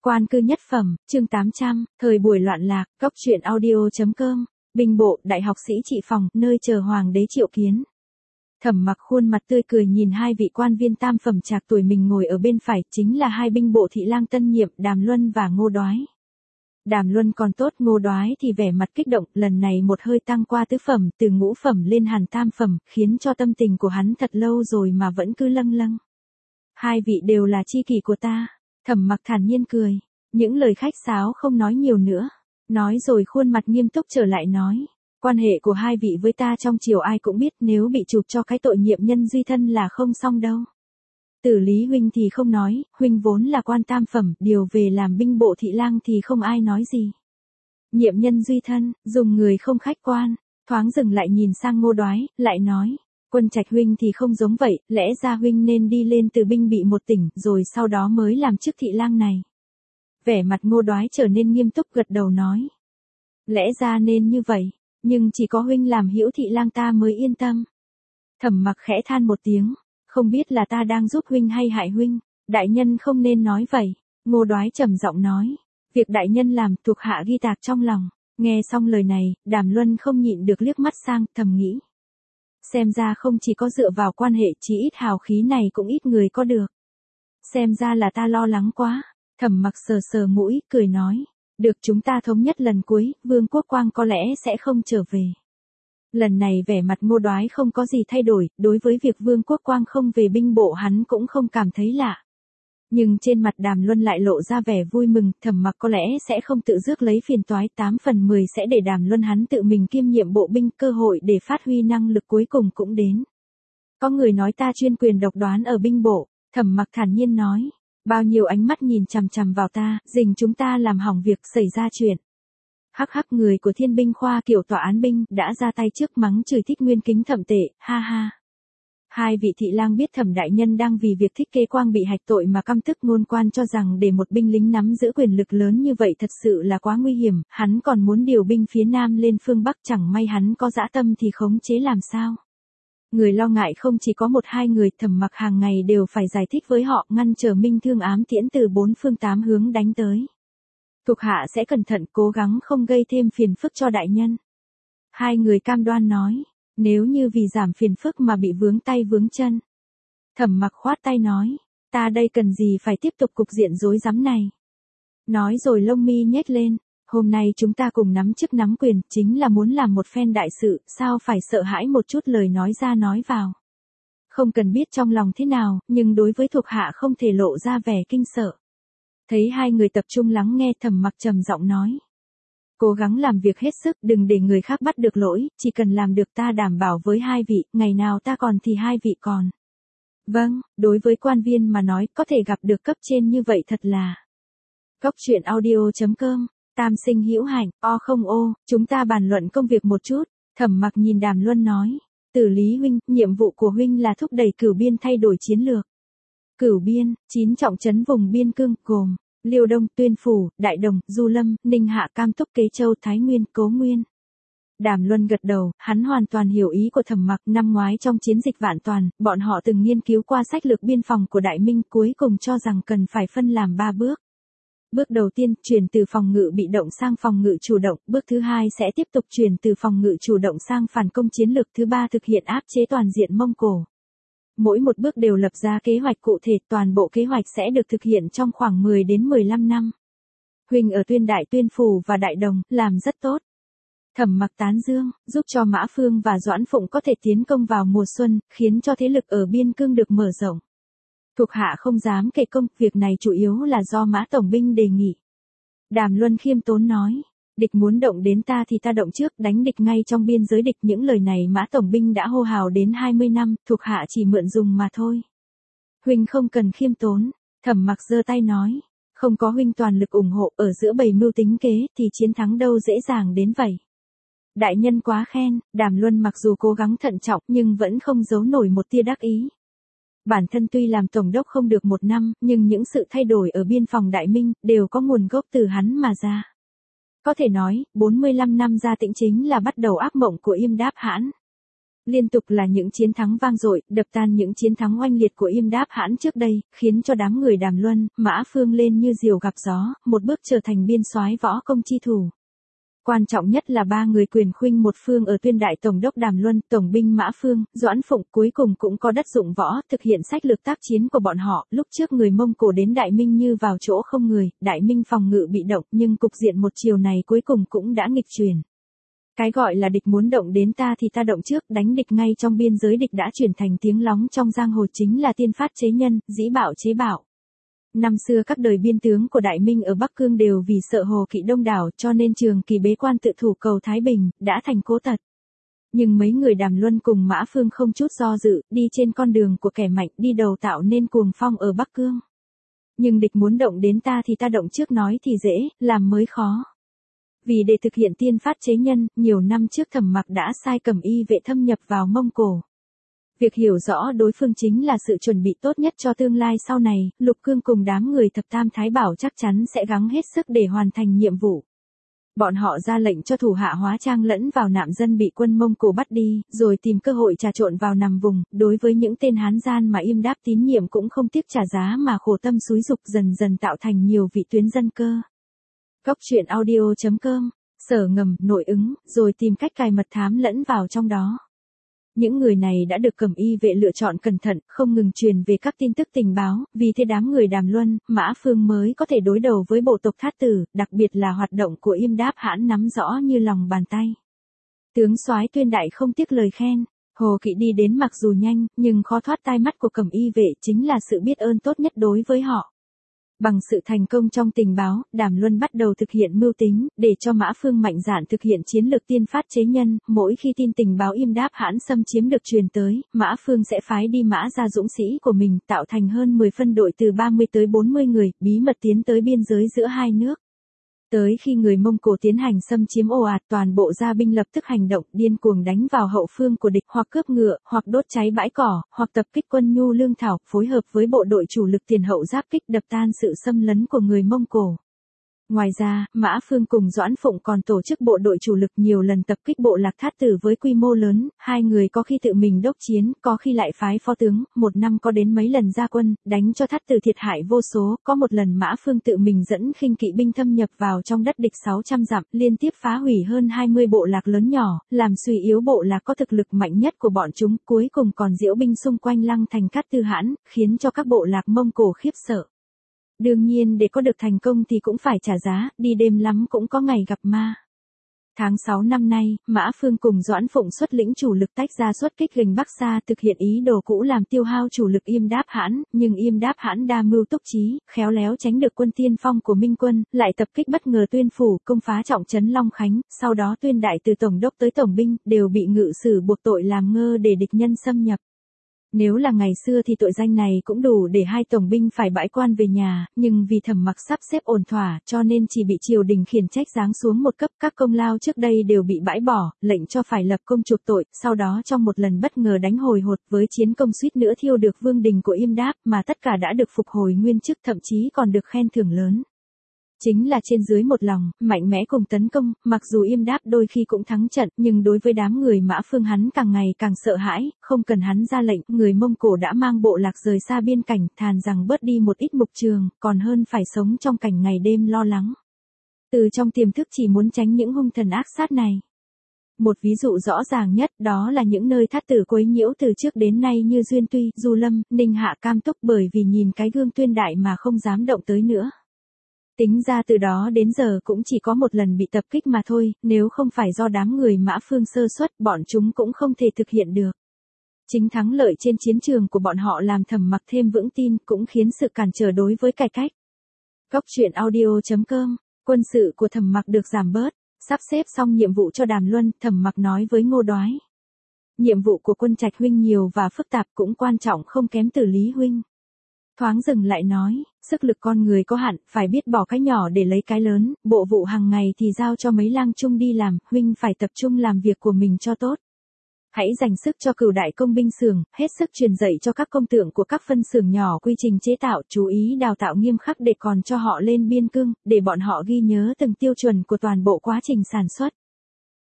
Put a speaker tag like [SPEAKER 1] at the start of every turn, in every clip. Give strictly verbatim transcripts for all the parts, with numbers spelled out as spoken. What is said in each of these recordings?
[SPEAKER 1] Quan cư nhất phẩm, chương tám trăm, thời buổi loạn lạc, góc truyện audio.com, binh bộ, đại học sĩ trị phòng, nơi chờ hoàng đế triệu kiến. Thẩm Mặc khuôn mặt tươi cười nhìn hai vị quan viên tam phẩm trạc tuổi mình ngồi ở bên phải, chính là hai binh bộ thị lang tân nhiệm, Đàm Luân và Ngô Đoái. Đàm Luân còn tốt, Ngô Đoái thì vẻ mặt kích động, lần này một hơi tăng qua tứ phẩm, từ ngũ phẩm lên hàn tam phẩm, khiến cho tâm tình của hắn thật lâu rồi mà vẫn cứ lâng lâng. Hai vị đều là chi kỷ của ta. Thẩm Mặc thản nhiên cười, những lời khách sáo không nói nhiều nữa, nói rồi khuôn mặt nghiêm túc trở lại nói, quan hệ của hai vị với ta trong triều ai cũng biết, nếu bị chụp cho cái tội nhiệm nhân duy thân là không xong đâu. Tử Lý huynh thì không nói, huynh vốn là quan tam phẩm, điều về làm binh bộ thị lang thì không ai nói gì. Nhiệm nhân duy thân, dùng người không khách quan, thoáng dừng lại nhìn sang Ngô Đoái, lại nói, Quân Trạch huynh thì không giống vậy, lẽ ra huynh nên đi lên từ binh bị một tỉnh, rồi sau đó mới làm chức thị lang này. Vẻ mặt Ngô Đoái trở nên nghiêm túc gật đầu nói, lẽ ra nên như vậy, nhưng chỉ có huynh làm hữu thị lang ta mới yên tâm. Thẩm Mặc khẽ than một tiếng, không biết là ta đang giúp huynh hay hại huynh, đại nhân không nên nói vậy. Ngô Đoái trầm giọng nói, việc đại nhân làm thuộc hạ ghi tạc trong lòng. Nghe xong lời này, Đàm Luân không nhịn được liếc mắt sang, thầm nghĩ, xem ra không chỉ có dựa vào quan hệ, chí ít hào khí này cũng ít người có được. Xem ra là ta lo lắng quá. Thẩm Mặc sờ sờ mũi, cười nói, được, chúng ta thống nhất lần cuối, Vương Quốc Quang có lẽ sẽ không trở về. Lần này vẻ mặt Ngô Đoái không có gì thay đổi, đối với việc Vương Quốc Quang không về binh bộ hắn cũng không cảm thấy lạ. Nhưng trên mặt Đàm Luân lại lộ ra vẻ vui mừng, Thẩm Mặc có lẽ sẽ không tự rước lấy phiền toái, tám phần mười sẽ để Đàm Luân hắn tự mình kiêm nhiệm bộ binh, cơ hội để phát huy năng lực cuối cùng cũng đến. Có người nói ta chuyên quyền độc đoán ở binh bộ, Thẩm Mặc thản nhiên nói, bao nhiêu ánh mắt nhìn chằm chằm vào ta, dình chúng ta làm hỏng việc, xảy ra chuyện. Hắc hắc, người của Thiên binh khoa kiểu tòa án binh đã ra tay trước mắng chửi Thích Nguyên Kính Thẩm tệ, ha ha. Hai vị thị lang biết Thẩm đại nhân đang vì việc Thích Kế Quang bị hạch tội mà căm tức, ngôn quan cho rằng để một binh lính nắm giữ quyền lực lớn như vậy thật sự là quá nguy hiểm, hắn còn muốn điều binh phía Nam lên phương Bắc, chẳng may hắn có dã tâm thì khống chế làm sao. Người lo ngại không chỉ có một hai người, Thẩm Mặc hàng ngày đều phải giải thích với họ, ngăn trở minh thương ám tiễn từ bốn phương tám hướng đánh tới. Thuộc hạ sẽ cẩn thận, cố gắng không gây thêm phiền phức cho đại nhân. Hai người cam đoan nói, nếu như vì giảm phiền phức mà bị vướng tay vướng chân. Thẩm Mặc khoát tay nói, ta đây cần gì phải tiếp tục cục diện rối rắm này. Nói rồi lông mi nhếch lên, hôm nay chúng ta cùng nắm chức nắm quyền, chính là muốn làm một phen đại sự, sao phải sợ hãi một chút lời nói ra nói vào. Không cần biết trong lòng thế nào, nhưng đối với thuộc hạ không thể lộ ra vẻ kinh sợ. Thấy hai người tập trung lắng nghe, Thẩm Mặc trầm giọng nói, cố gắng làm việc hết sức, đừng để người khác bắt được lỗi, chỉ cần làm được ta đảm bảo với hai vị, ngày nào ta còn thì hai vị còn. Vâng, đối với quan viên mà nói, có thể gặp được cấp trên như vậy thật là. Góc truyện audio.com, tam sinh hữu hạnh, o không ô, chúng ta bàn luận công việc một chút. Thẩm Mặc nhìn Đàm Luân nói, Tử Lý huynh, nhiệm vụ của huynh là thúc đẩy Cửu Biên thay đổi chiến lược. Cửu Biên, chín trọng trấn vùng biên cương, gồm Liêu Đông, Tuyên Phủ, Đại Đồng, Du Lâm, Ninh Hạ, Cam Túc, Kế Châu, Thái Nguyên, Cố Nguyên. Đàm Luân gật đầu, hắn hoàn toàn hiểu ý của Thẩm Mặc. Năm ngoái trong chiến dịch Vạn Toàn, bọn họ từng nghiên cứu qua sách lược biên phòng của Đại Minh, cuối cùng cho rằng cần phải phân làm ba bước. Bước đầu tiên, chuyển từ phòng ngự bị động sang phòng ngự chủ động, bước thứ hai sẽ tiếp tục chuyển từ phòng ngự chủ động sang phản công chiến lược, thứ ba thực hiện áp chế toàn diện Mông Cổ. Mỗi một bước đều lập ra kế hoạch cụ thể, toàn bộ kế hoạch sẽ được thực hiện trong khoảng mười đến mười lăm năm. Huynh ở Tuyên Đại, Tuyên Phủ và Đại Đồng, làm rất tốt. Thẩm Mặc tán dương, giúp cho Mã Phương và Doãn Phụng có thể tiến công vào mùa xuân, khiến cho thế lực ở biên cương được mở rộng. Thuộc hạ không dám kể công, việc này chủ yếu là do Mã Tổng binh đề nghị. Đàm Luân khiêm tốn nói, địch muốn động đến ta thì ta động trước, đánh địch ngay trong biên giới địch. Những lời này Mã Tổng binh đã hô hào đến hai mươi năm, thuộc hạ chỉ mượn dùng mà thôi. Huynh không cần khiêm tốn. Thẩm Mặc giơ tay nói, không có huynh toàn lực ủng hộ, ở giữa bầy mưu tính kế, thì chiến thắng đâu dễ dàng đến vậy. Đại nhân quá khen. Đàm Luân mặc dù cố gắng thận trọng, nhưng vẫn không giấu nổi một tia đắc ý. Bản thân tuy làm tổng đốc không được một năm, nhưng những sự thay đổi ở biên phòng Đại Minh, đều có nguồn gốc từ hắn mà ra. Có thể nói, bốn mươi lăm năm ra Tĩnh chính là bắt đầu ác mộng của Yêm Đáp Hãn. Liên tục là những chiến thắng vang dội, đập tan những chiến thắng oanh liệt của Yêm Đáp Hãn trước đây, khiến cho đám người Đàm Luân, Mã Phương lên như diều gặp gió, một bước trở thành biên soái võ công chi thủ. Quan trọng nhất là ba người quyền khuynh một phương ở Tuyên Đại Tổng đốc Đàm Luân, Tổng binh Mã Phương, Doãn Phụng cuối cùng cũng có đất dụng võ, thực hiện sách lược tác chiến của bọn họ. Lúc trước người Mông Cổ đến Đại Minh như vào chỗ không người, Đại Minh phòng ngự bị động, nhưng cục diện một chiều này cuối cùng cũng đã nghịch chuyển. Cái gọi là địch muốn động đến ta thì ta động trước, đánh địch ngay trong biên giới địch đã chuyển thành tiếng lóng trong giang hồ, chính là tiên phát chế nhân, dĩ bạo chế bạo. Năm xưa các đời biên tướng của Đại Minh ở Bắc Cương đều vì sợ hồ kỵ đông đảo cho nên trường kỳ bế quan tự thủ cầu Thái Bình, đã thành cố tật. Nhưng mấy người Đàm Luân cùng Mã Phương không chút do dự, đi trên con đường của kẻ mạnh, đi đầu tạo nên cuồng phong ở Bắc Cương. Nhưng địch muốn động đến ta thì ta động trước, nói thì dễ, làm mới khó. Vì để thực hiện tiên phát chế nhân, nhiều năm trước Thẩm Mặc đã sai Cẩm Y vệ thâm nhập vào Mông Cổ. Việc hiểu rõ đối phương chính là sự chuẩn bị tốt nhất cho tương lai sau này, Lục Cương cùng đám người Thập Tam Thái Bảo chắc chắn sẽ gắng hết sức để hoàn thành nhiệm vụ. Bọn họ ra lệnh cho thủ hạ hóa trang lẫn vào nạm dân bị quân Mông Cổ bắt đi, rồi tìm cơ hội trà trộn vào nằm vùng, đối với những tên hán gian mà Yêm Đáp tín nhiệm cũng không tiếc trả giá mà khổ tâm xúi dục, dần dần tạo thành nhiều vị tuyến dân cơ. Góc truyện audio chấm com, sở ngầm, nội ứng, rồi tìm cách cài mật thám lẫn vào trong đó. Những người này đã được Cẩm Y vệ lựa chọn cẩn thận, không ngừng truyền về các tin tức tình báo, vì thế đám người Đàm Luân, Mã Phương mới có thể đối đầu với bộ tộc Thát Tử, đặc biệt là hoạt động của Yêm Đáp Hãn nắm rõ như lòng bàn tay. Tướng soái Tuyên Đại không tiếc lời khen, hồ kỵ đi đến mặc dù nhanh, nhưng khó thoát tai mắt của Cẩm Y vệ chính là sự biết ơn tốt nhất đối với họ. Bằng sự thành công trong tình báo, Đàm Luân bắt đầu thực hiện mưu tính, để cho Mã Phương mạnh dạn thực hiện chiến lược tiên phát chế nhân, mỗi khi tin tình báo Yêm Đáp Hãn xâm chiếm được truyền tới, Mã Phương sẽ phái đi Mã gia dũng sĩ của mình, tạo thành hơn mười phân đội từ ba mươi tới bốn mươi người, bí mật tiến tới biên giới giữa hai nước. Tới khi người Mông Cổ tiến hành xâm chiếm ồ ạt, toàn bộ gia binh lập tức hành động, điên cuồng đánh vào hậu phương của địch, hoặc cướp ngựa, hoặc đốt cháy bãi cỏ, hoặc tập kích quân nhu lương thảo, phối hợp với bộ đội chủ lực tiền hậu giáp kích đập tan sự xâm lấn của người Mông Cổ. Ngoài ra, Mã Phương cùng Doãn Phụng còn tổ chức bộ đội chủ lực nhiều lần tập kích bộ lạc Thát Tử với quy mô lớn, hai người có khi tự mình đốc chiến, có khi lại phái phó tướng, một năm có đến mấy lần ra quân, đánh cho Thát Tử thiệt hại vô số, có một lần Mã Phương tự mình dẫn khinh kỵ binh thâm nhập vào trong đất địch sáu trăm dặm, liên tiếp phá hủy hơn hai mươi bộ lạc lớn nhỏ, làm suy yếu bộ lạc có thực lực mạnh nhất của bọn chúng, cuối cùng còn diễu binh xung quanh lăng thành Cát Tư Hãn, khiến cho các bộ lạc Mông Cổ khiếp sợ. Đương nhiên để có được thành công thì cũng phải trả giá, đi đêm lắm cũng có ngày gặp ma. Tháng sáu năm nay, Mã Phương cùng Doãn Phụng xuất lĩnh chủ lực tách ra xuất kích gành Bắc Sa, thực hiện ý đồ cũ làm tiêu hao chủ lực Yêm Đáp Hãn, nhưng Yêm Đáp Hãn đa mưu túc trí, khéo léo tránh được quân tiên phong của Minh quân, lại tập kích bất ngờ Tuyên phủ, công phá trọng trấn Long Khánh, sau đó Tuyên Đại từ tổng đốc tới tổng binh, đều bị ngự sử buộc tội làm ngơ để địch nhân xâm nhập. Nếu là ngày xưa thì tội danh này cũng đủ để hai tổng binh phải bãi quan về nhà, nhưng vì Thẩm Mặc sắp xếp ổn thỏa, cho nên chỉ bị triều đình khiển trách giáng xuống một cấp, các công lao trước đây đều bị bãi bỏ, lệnh cho phải lập công chuộc tội, sau đó trong một lần bất ngờ đánh hồi hột với chiến công suýt nữa thiêu được vương đình của Yêm Đáp, mà tất cả đã được phục hồi nguyên chức, thậm chí còn được khen thưởng lớn. Chính là trên dưới một lòng, mạnh mẽ cùng tấn công, mặc dù Yêm Đáp đôi khi cũng thắng trận, nhưng đối với đám người Mã Phương hắn càng ngày càng sợ hãi, không cần hắn ra lệnh, người Mông Cổ đã mang bộ lạc rời xa biên cảnh, thàn rằng bớt đi một ít mục trường, còn hơn phải sống trong cảnh ngày đêm lo lắng. Từ trong tiềm thức chỉ muốn tránh những hung thần ác sát này. Một ví dụ rõ ràng nhất đó là những nơi Thát Tử quấy nhiễu từ trước đến nay như Duyên Tuy, Du Lâm, Ninh Hạ, Cam Túc, bởi vì nhìn cái gương Tuyên Đại mà không dám động tới nữa. Tính ra từ đó đến giờ cũng chỉ có một lần bị tập kích mà thôi, nếu không phải do đám người Mã Phương sơ suất, bọn chúng cũng không thể thực hiện được. Chính thắng lợi trên chiến trường của bọn họ làm Thẩm Mặc thêm vững tin, cũng khiến sự cản trở đối với cải cách. Góc truyện audio chấm com, quân sự của Thẩm Mặc được giảm bớt, sắp xếp xong nhiệm vụ cho Đàm Luân, Thẩm Mặc nói với Ngô Đoái. Nhiệm vụ của Quân Trạch huynh nhiều và phức tạp, cũng quan trọng không kém từ Lý huynh. Thoáng dừng lại nói, sức lực con người có hạn, phải biết bỏ cái nhỏ để lấy cái lớn, bộ vụ hàng ngày thì giao cho mấy lang trung đi làm, huynh phải tập trung làm việc của mình cho tốt. Hãy dành sức cho Cửu Đại công binh xưởng, hết sức truyền dạy cho các công tượng của các phân xưởng nhỏ quy trình chế tạo, chú ý đào tạo nghiêm khắc để còn cho họ lên biên cương, để bọn họ ghi nhớ từng tiêu chuẩn của toàn bộ quá trình sản xuất.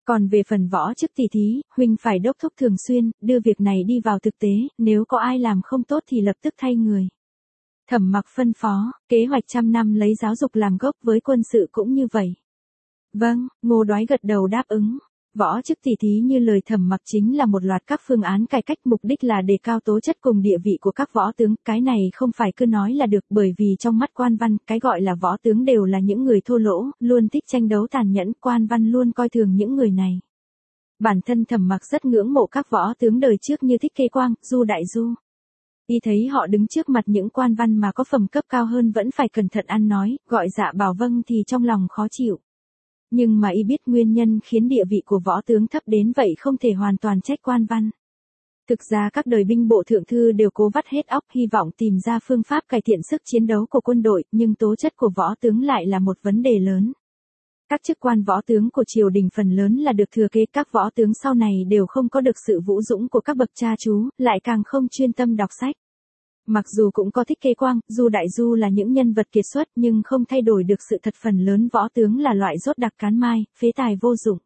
[SPEAKER 1] Còn về phần võ chức tỷ thí, huynh phải đốc thúc thường xuyên, đưa việc này đi vào thực tế, nếu có ai làm không tốt thì lập tức thay người. Thẩm Mặc phân phó, kế hoạch trăm năm lấy giáo dục làm gốc, với quân sự cũng như vậy. Vâng, Ngô Đoái gật đầu đáp ứng. Võ chức tỷ thí như lời Thẩm Mặc chính là một loạt các phương án cải cách, mục đích là đề cao tố chất cùng địa vị của các võ tướng, cái này không phải cứ nói là được, bởi vì trong mắt quan văn, cái gọi là võ tướng đều là những người thô lỗ, luôn thích tranh đấu tàn nhẫn, quan văn luôn coi thường những người này. Bản thân Thẩm Mặc rất ngưỡng mộ các võ tướng đời trước như Thích Kế Quang, Du Đại Du. Y thấy họ đứng trước mặt những quan văn mà có phẩm cấp cao hơn vẫn phải cẩn thận ăn nói, gọi dạ bảo vâng thì trong lòng khó chịu. Nhưng mà y biết nguyên nhân khiến địa vị của võ tướng thấp đến vậy không thể hoàn toàn trách quan văn. Thực ra các đời binh bộ thượng thư đều cố vắt hết óc hy vọng tìm ra phương pháp cải thiện sức chiến đấu của quân đội, nhưng tố chất của võ tướng lại là một vấn đề lớn. Các chức quan võ tướng của triều đình phần lớn là được thừa kế, các võ tướng sau này đều không có được sự vũ dũng của các bậc cha chú, lại càng không chuyên tâm đọc sách. Mặc dù cũng có Thích Kế Quang, Du Đại Du là những nhân vật kiệt xuất nhưng không thay đổi được sự thật phần lớn võ tướng là loại rốt đặc cán mai, phế tài vô dụng.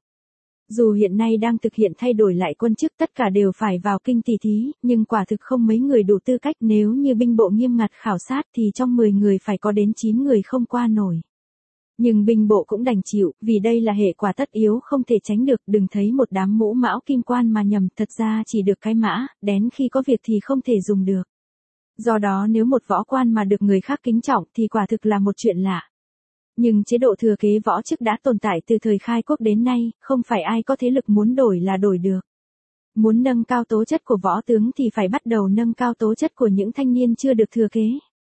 [SPEAKER 1] Dù hiện nay đang thực hiện thay đổi lại quân chức, tất cả đều phải vào kinh tỷ thí, nhưng quả thực không mấy người đủ tư cách, nếu như binh bộ nghiêm ngặt khảo sát thì trong mười người phải có đến chín người không qua nổi. Nhưng binh bộ cũng đành chịu, vì đây là hệ quả tất yếu không thể tránh được, đừng thấy một đám mũ mão kim quan mà nhầm, thật ra chỉ được cái mã, đén khi có việc thì không thể dùng được. Do đó nếu một võ quan mà được người khác kính trọng thì quả thực là một chuyện lạ. Nhưng chế độ thừa kế võ chức đã tồn tại từ thời khai quốc đến nay, không phải ai có thế lực muốn đổi là đổi được. Muốn nâng cao tố chất của võ tướng thì phải bắt đầu nâng cao tố chất của những thanh niên chưa được thừa kế.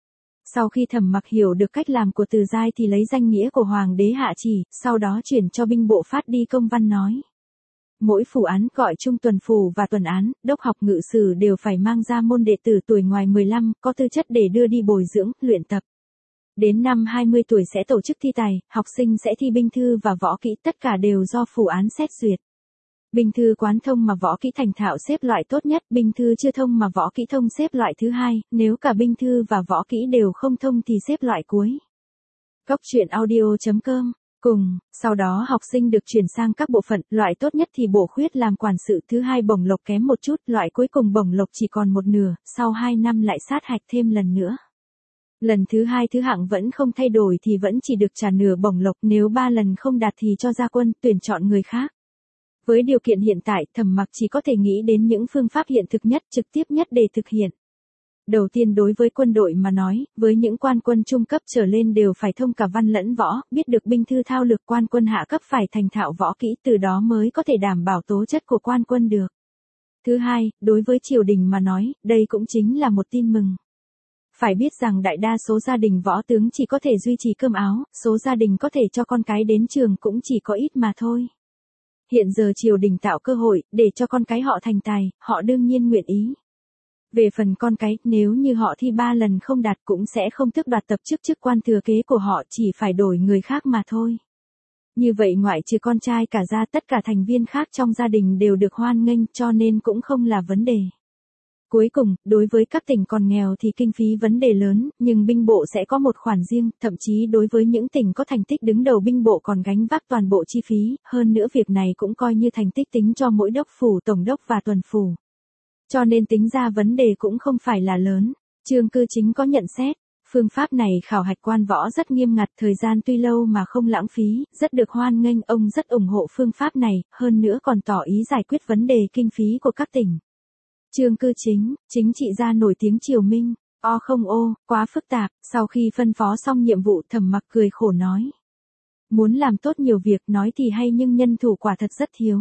[SPEAKER 1] Sau khi Thẩm Mặc hiểu được cách làm của Từ Giai thì lấy danh nghĩa của Hoàng đế hạ chỉ, sau đó chuyển cho binh bộ phát đi công văn nói. Mỗi phủ án gọi chung tuần phủ và tuần án, đốc học ngự sử đều phải mang ra môn đệ tử tuổi ngoài mười lăm, có tư chất để đưa đi bồi dưỡng, luyện tập. Đến năm hai mươi tuổi sẽ tổ chức thi tài, học sinh sẽ thi binh thư và võ kỹ, tất cả đều do phủ án xét duyệt. Binh thư quán thông mà võ kỹ thành thạo xếp loại tốt nhất, binh thư chưa thông mà võ kỹ thông xếp loại thứ hai, nếu cả binh thư và võ kỹ đều không thông thì xếp loại cuối. Góc truyện audio chấm com. Cùng, sau đó học sinh được chuyển sang các bộ phận, loại tốt nhất thì bổ khuyết làm quản sự, thứ hai bổng lộc kém một chút, loại cuối cùng bổng lộc chỉ còn một nửa, sau hai năm lại sát hạch thêm lần nữa. Lần thứ hai thứ hạng vẫn không thay đổi thì vẫn chỉ được trả nửa bổng lộc, nếu ba lần không đạt thì cho ra quân, tuyển chọn người khác. Với điều kiện hiện tại, Thẩm Mặc chỉ có thể nghĩ đến những phương pháp hiện thực nhất, trực tiếp nhất để thực hiện. Đầu tiên đối với quân đội mà nói, với những quan quân trung cấp trở lên đều phải thông cả văn lẫn võ, biết được binh thư thao lược, quan quân hạ cấp phải thành thạo võ kỹ, từ đó mới có thể đảm bảo tố chất của quan quân được. Thứ hai, đối với triều đình mà nói, đây cũng chính là một tin mừng. Phải biết rằng đại đa số gia đình võ tướng chỉ có thể duy trì cơm áo, số gia đình có thể cho con cái đến trường cũng chỉ có ít mà thôi. Hiện giờ triều đình tạo cơ hội, để cho con cái họ thành tài, họ đương nhiên nguyện ý. Về phần con cái, nếu như họ thi ba lần không đạt cũng sẽ không tước đoạt tập chức chức quan thừa kế của họ, chỉ phải đổi người khác mà thôi. Như vậy ngoại trừ con trai cả gia, tất cả thành viên khác trong gia đình đều được hoan nghênh, cho nên cũng không là vấn đề. Cuối cùng, đối với các tỉnh còn nghèo thì kinh phí vấn đề lớn, nhưng binh bộ sẽ có một khoản riêng, thậm chí đối với những tỉnh có thành tích đứng đầu binh bộ còn gánh vác toàn bộ chi phí, hơn nữa việc này cũng coi như thành tích tính cho mỗi đốc phủ, tổng đốc và tuần phủ. Cho nên tính ra vấn đề cũng không phải là lớn. Chương Cư Chính có nhận xét, phương pháp này khảo hạch quan võ rất nghiêm ngặt, thời gian tuy lâu mà không lãng phí, rất được hoan nghênh, ông rất ủng hộ phương pháp này, hơn nữa còn tỏ ý giải quyết vấn đề kinh phí của các tỉnh. Chương Cư Chính, chính trị gia nổi tiếng triều Minh, o không ô, quá phức tạp, sau khi phân phó xong nhiệm vụ Thẩm Mặc cười khổ nói. Muốn làm tốt nhiều việc nói thì hay nhưng nhân thủ quả thật rất thiếu.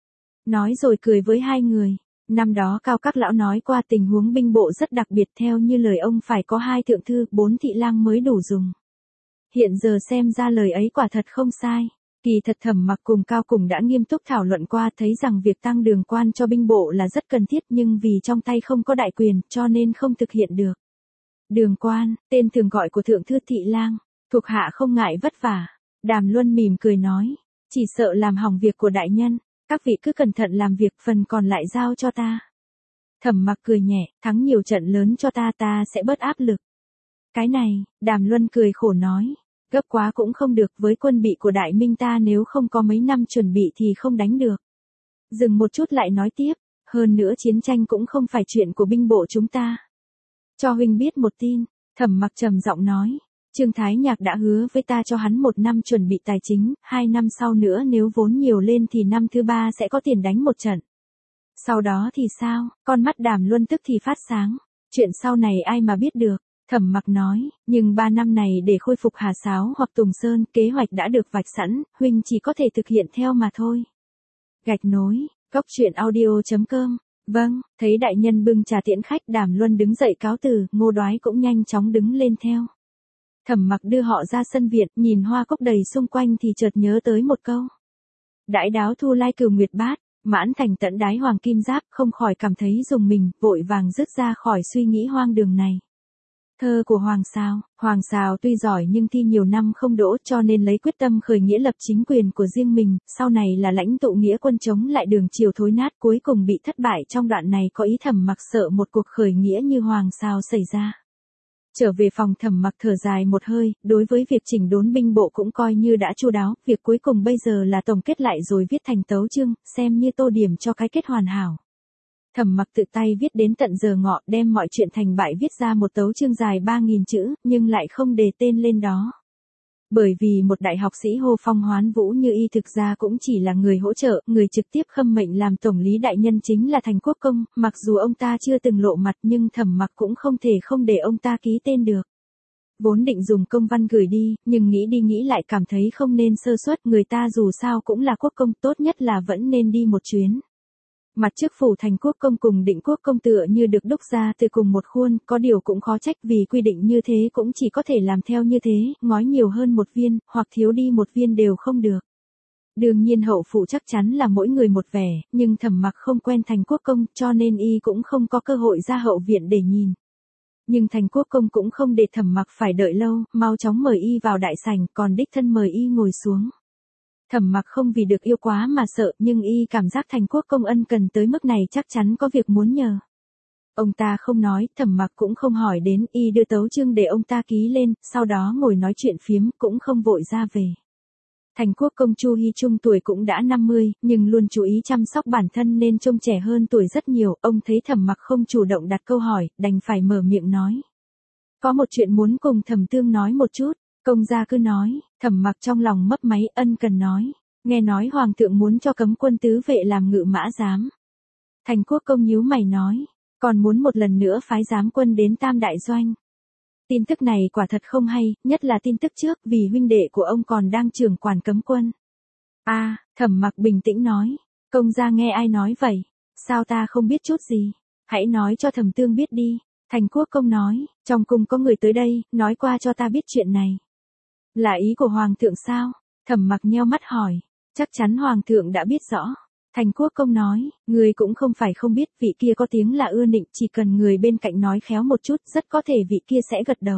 [SPEAKER 1] Nói rồi cười với hai người. Năm đó Cao Các Lão nói qua tình huống binh bộ rất đặc biệt, theo như lời ông phải có hai thượng thư, bốn thị lang mới đủ dùng. Hiện giờ xem ra lời ấy quả thật không sai. Kỳ thật Thẩm Mặc cùng Cao Cùng đã nghiêm túc thảo luận qua, thấy rằng việc tăng đường quan cho binh bộ là rất cần thiết, nhưng vì trong tay không có đại quyền, cho nên không thực hiện được. Đường quan, tên thường gọi của thượng thư thị lang, thuộc hạ không ngại vất vả. Đàm Luân mỉm cười nói, chỉ sợ làm hỏng việc của đại nhân, các vị cứ cẩn thận làm việc, phần còn lại giao cho ta. Thẩm Mặc cười nhẹ, thắng nhiều trận lớn cho ta, ta sẽ bớt áp lực. Cái này, Đàm Luân cười khổ nói, Gấp quá cũng không được, với quân bị của Đại Minh ta nếu không có mấy năm chuẩn bị thì không đánh được. Dừng một chút lại nói tiếp, hơn nữa chiến tranh cũng không phải chuyện của binh bộ chúng ta. Cho huynh biết một tin, Thẩm Mặc trầm giọng nói, Trương Thái Nhạc đã hứa với ta cho hắn một năm chuẩn bị tài chính, hai năm sau nữa nếu vốn nhiều lên thì năm thứ ba sẽ có tiền đánh một trận. Sau đó thì sao? Con mắt Đàm Luân tức thì phát sáng. Chuyện sau này ai mà biết được? Thẩm Mặc nói, nhưng ba năm này để khôi phục Hà Sáo hoặc Tùng Sơn, kế hoạch đã được vạch sẵn, huynh chỉ có thể thực hiện theo mà thôi. Gạch nối, Cốc Truyện Audio chấm com. Vâng, thấy đại nhân bưng trà tiễn khách, Đàm Luân đứng dậy cáo từ, Ngô Đoái cũng nhanh chóng đứng lên theo. Thẩm Mặc đưa họ ra sân viện, nhìn hoa cúc đầy xung quanh thì chợt nhớ tới một câu. Đãi đáo thu lai cửu nguyệt bát, mãn thành tận đái hoàng kim giáp, không khỏi cảm thấy rùng mình, vội vàng dứt ra khỏi suy nghĩ hoang đường này. Thơ của Hoàng Sào. Hoàng Sào tuy giỏi nhưng thi nhiều năm không đỗ, cho nên lấy quyết tâm khởi nghĩa lập chính quyền của riêng mình, sau này là lãnh tụ nghĩa quân chống lại đường triều thối nát, cuối cùng bị thất bại. Trong đoạn này có ý Thẩm Mặc sợ một cuộc khởi nghĩa như Hoàng Sào xảy ra. Trở về phòng, Thẩm Mặc thở dài một hơi, đối với việc chỉnh đốn binh bộ cũng coi như đã chu đáo, việc cuối cùng bây giờ là tổng kết lại rồi viết thành tấu chương, xem như tô điểm cho cái kết hoàn hảo. Thẩm Mặc tự tay viết đến tận giờ ngọ, đem mọi chuyện thành bại viết ra một tấu chương dài ba nghìn chữ, nhưng lại không đề tên lên đó. Bởi vì một đại học sĩ hô phong hoán vũ như y thực ra cũng chỉ là người hỗ trợ, người trực tiếp khâm mệnh làm tổng lý đại nhân chính là Thành Quốc Công, mặc dù ông ta chưa từng lộ mặt nhưng Thẩm Mặc cũng không thể không để ông ta ký tên được. Vốn định dùng công văn gửi đi, nhưng nghĩ đi nghĩ lại cảm thấy không nên sơ suất, người ta dù sao cũng là quốc công, tốt nhất là vẫn nên đi một chuyến. Mặt trước phủ Thành Quốc Công cùng Định Quốc Công tựa như được đúc ra từ cùng một khuôn, có điều cũng khó trách vì quy định như thế cũng chỉ có thể làm theo như thế, ngói nhiều hơn một viên, hoặc thiếu đi một viên đều không được. Đương nhiên hậu phủ chắc chắn là mỗi người một vẻ, nhưng Thẩm Mặc không quen Thành Quốc Công cho nên y cũng không có cơ hội ra hậu viện để nhìn. Nhưng Thành Quốc Công cũng không để Thẩm Mặc phải đợi lâu, mau chóng mời y vào đại sảnh, còn đích thân mời y ngồi xuống. Thẩm Mặc không vì được yêu quá mà sợ, nhưng y cảm giác Thành Quốc Công ân cần tới mức này chắc chắn có việc muốn nhờ. Ông ta không nói, Thẩm Mặc cũng không hỏi đến, y đưa tấu chương để ông ta ký lên, sau đó ngồi nói chuyện phiếm, cũng không vội ra về. Thành Quốc Công Chu Hy Trung tuổi cũng đã năm mươi, nhưng luôn chú ý chăm sóc bản thân nên trông trẻ hơn tuổi rất nhiều, ông thấy Thẩm Mặc không chủ động đặt câu hỏi, đành phải mở miệng nói. Có một chuyện muốn cùng Thẩm Tương nói một chút. Công gia cứ nói, Thẩm Mặc trong lòng mấp máy, ân cần nói, nghe nói Hoàng thượng muốn cho cấm quân tứ vệ làm ngự mã giám. Thành Quốc Công nhíu mày nói, còn muốn một lần nữa phái giám quân đến Tam Đại Doanh. Tin tức này quả thật không hay, nhất là tin tức trước vì huynh đệ của ông còn đang trưởng quản cấm quân. A, à, Thẩm Mặc bình tĩnh nói, công gia nghe ai nói vậy, sao ta không biết chút gì, hãy nói cho Thẩm Tương biết đi. Thành Quốc Công nói, trong cung có người tới đây, nói qua cho ta biết chuyện này. Là ý của Hoàng thượng sao? Thẩm Mặc nheo mắt hỏi. Chắc chắn Hoàng thượng đã biết rõ. Thành Quốc Công nói, người cũng không phải không biết, vị kia có tiếng là ưa nịnh, chỉ cần người bên cạnh nói khéo một chút, rất có thể vị kia sẽ gật đầu.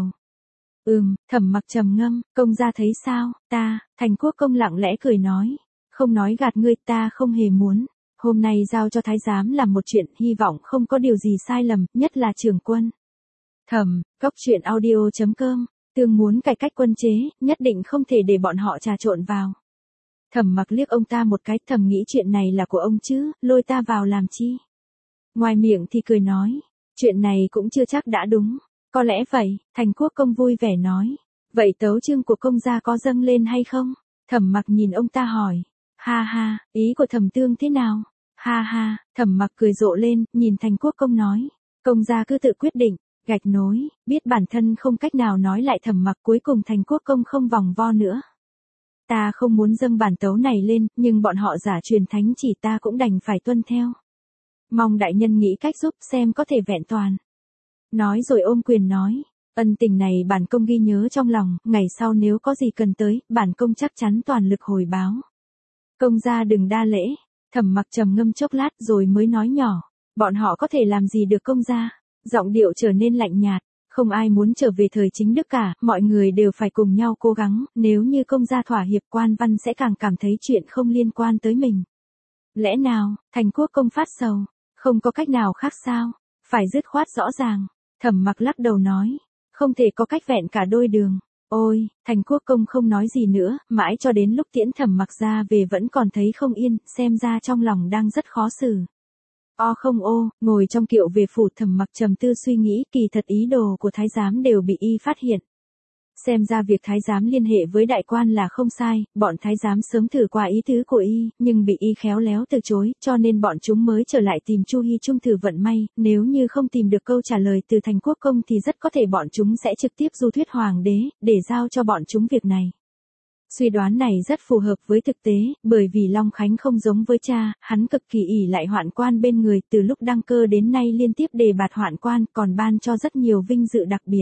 [SPEAKER 1] Ừm, Thẩm Mặc trầm ngâm, công gia thấy sao? Ta, Thành Quốc Công lặng lẽ cười nói, không nói gạt ngươi, ta không hề muốn. Hôm nay giao cho thái giám làm một chuyện, hy vọng không có điều gì sai lầm, nhất là trưởng quân. Thẩm, Cốc Truyện Audio chấm com. Tương muốn cải cách quân chế, nhất định không thể để bọn họ trà trộn vào. Thẩm Mặc liếc ông ta một cái, thầm nghĩ chuyện này là của ông chứ, lôi ta vào làm chi. Ngoài miệng thì cười nói, chuyện này cũng chưa chắc đã đúng. Có lẽ vậy, Thành Quốc Công vui vẻ nói. Vậy tấu chương của công gia có dâng lên hay không? Thẩm Mặc nhìn ông ta hỏi. Ha ha, ý của Thẩm Tương thế nào? Ha ha, Thẩm Mặc cười rộ lên, nhìn Thành Quốc Công nói. Công gia cứ tự quyết định. Gạch nối, biết bản thân không cách nào nói lại Thẩm Mặc, cuối cùng Thành Quốc Công không vòng vo nữa. Ta không muốn dâng bản tấu này lên, nhưng bọn họ giả truyền thánh chỉ ta cũng đành phải tuân theo. Mong đại nhân nghĩ cách giúp xem có thể vẹn toàn. Nói rồi ôm quyền nói, ân tình này bản công ghi nhớ trong lòng, ngày sau nếu có gì cần tới, bản công chắc chắn toàn lực hồi báo. Công gia đừng đa lễ. Thẩm Mặc trầm ngâm chốc lát rồi mới nói nhỏ, bọn họ có thể làm gì được công gia? Giọng điệu trở nên lạnh nhạt, không ai muốn trở về thời chính đức cả, mọi người đều phải cùng nhau cố gắng, nếu như công gia thỏa hiệp quan văn sẽ càng cảm thấy chuyện không liên quan tới mình. Lẽ nào, Thành Quốc Công phát sầu, không có cách nào khác sao, phải dứt khoát rõ ràng. Thẩm Mặc lắc đầu nói, không thể có cách vẹn cả đôi đường. Ôi, Thành Quốc công không nói gì nữa, mãi cho đến lúc tiễn Thẩm Mặc ra về vẫn còn thấy không yên, xem ra trong lòng đang rất khó xử. O không ô, ngồi trong kiệu về phủ Thẩm Mặc trầm tư suy nghĩ, kỳ thật ý đồ của thái giám đều bị y phát hiện. Xem ra việc thái giám liên hệ với đại quan là không sai, bọn thái giám sớm thử qua ý tứ của y, nhưng bị y khéo léo từ chối, cho nên bọn chúng mới trở lại tìm Chu Hi Trung thử vận may, nếu như không tìm được câu trả lời từ Thành Quốc công thì rất có thể bọn chúng sẽ trực tiếp du thuyết hoàng đế, để giao cho bọn chúng việc này. Suy đoán này rất phù hợp với thực tế, bởi vì Long Khánh không giống với cha, hắn cực kỳ ỷ lại hoạn quan bên người, từ lúc đăng cơ đến nay liên tiếp đề bạt hoạn quan, còn ban cho rất nhiều vinh dự đặc biệt.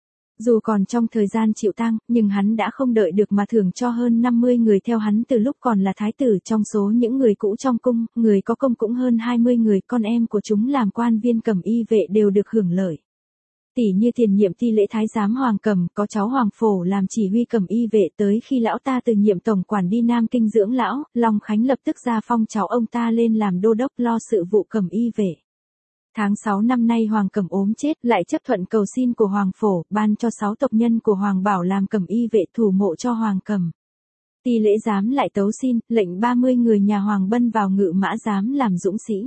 [SPEAKER 1] Dù còn trong thời gian chịu tang, nhưng hắn đã không đợi được mà thưởng cho hơn năm mươi người theo hắn từ lúc còn là thái tử. Trong số những người cũ trong cung, người có công cũng hơn hai mươi người, con em của chúng làm quan viên Cẩm Y vệ đều được hưởng lợi. Tỷ như tiền nhiệm ti lễ thái giám Hoàng Cẩm, có cháu Hoàng Phổ làm chỉ huy Cẩm Y vệ, tới khi lão ta từ nhiệm tổng quản đi Nam Kinh dưỡng lão, Long Khánh lập tức ra phong cháu ông ta lên làm đô đốc lo sự vụ Cẩm Y vệ. Tháng sáu năm nay Hoàng Cẩm ốm chết, lại chấp thuận cầu xin của Hoàng Phổ, ban cho sáu tộc nhân của Hoàng Bảo làm Cẩm Y vệ thủ mộ cho Hoàng Cẩm. Ti lễ giám lại tấu xin, lệnh ba mươi người nhà Hoàng Bân vào ngự mã giám làm dũng sĩ.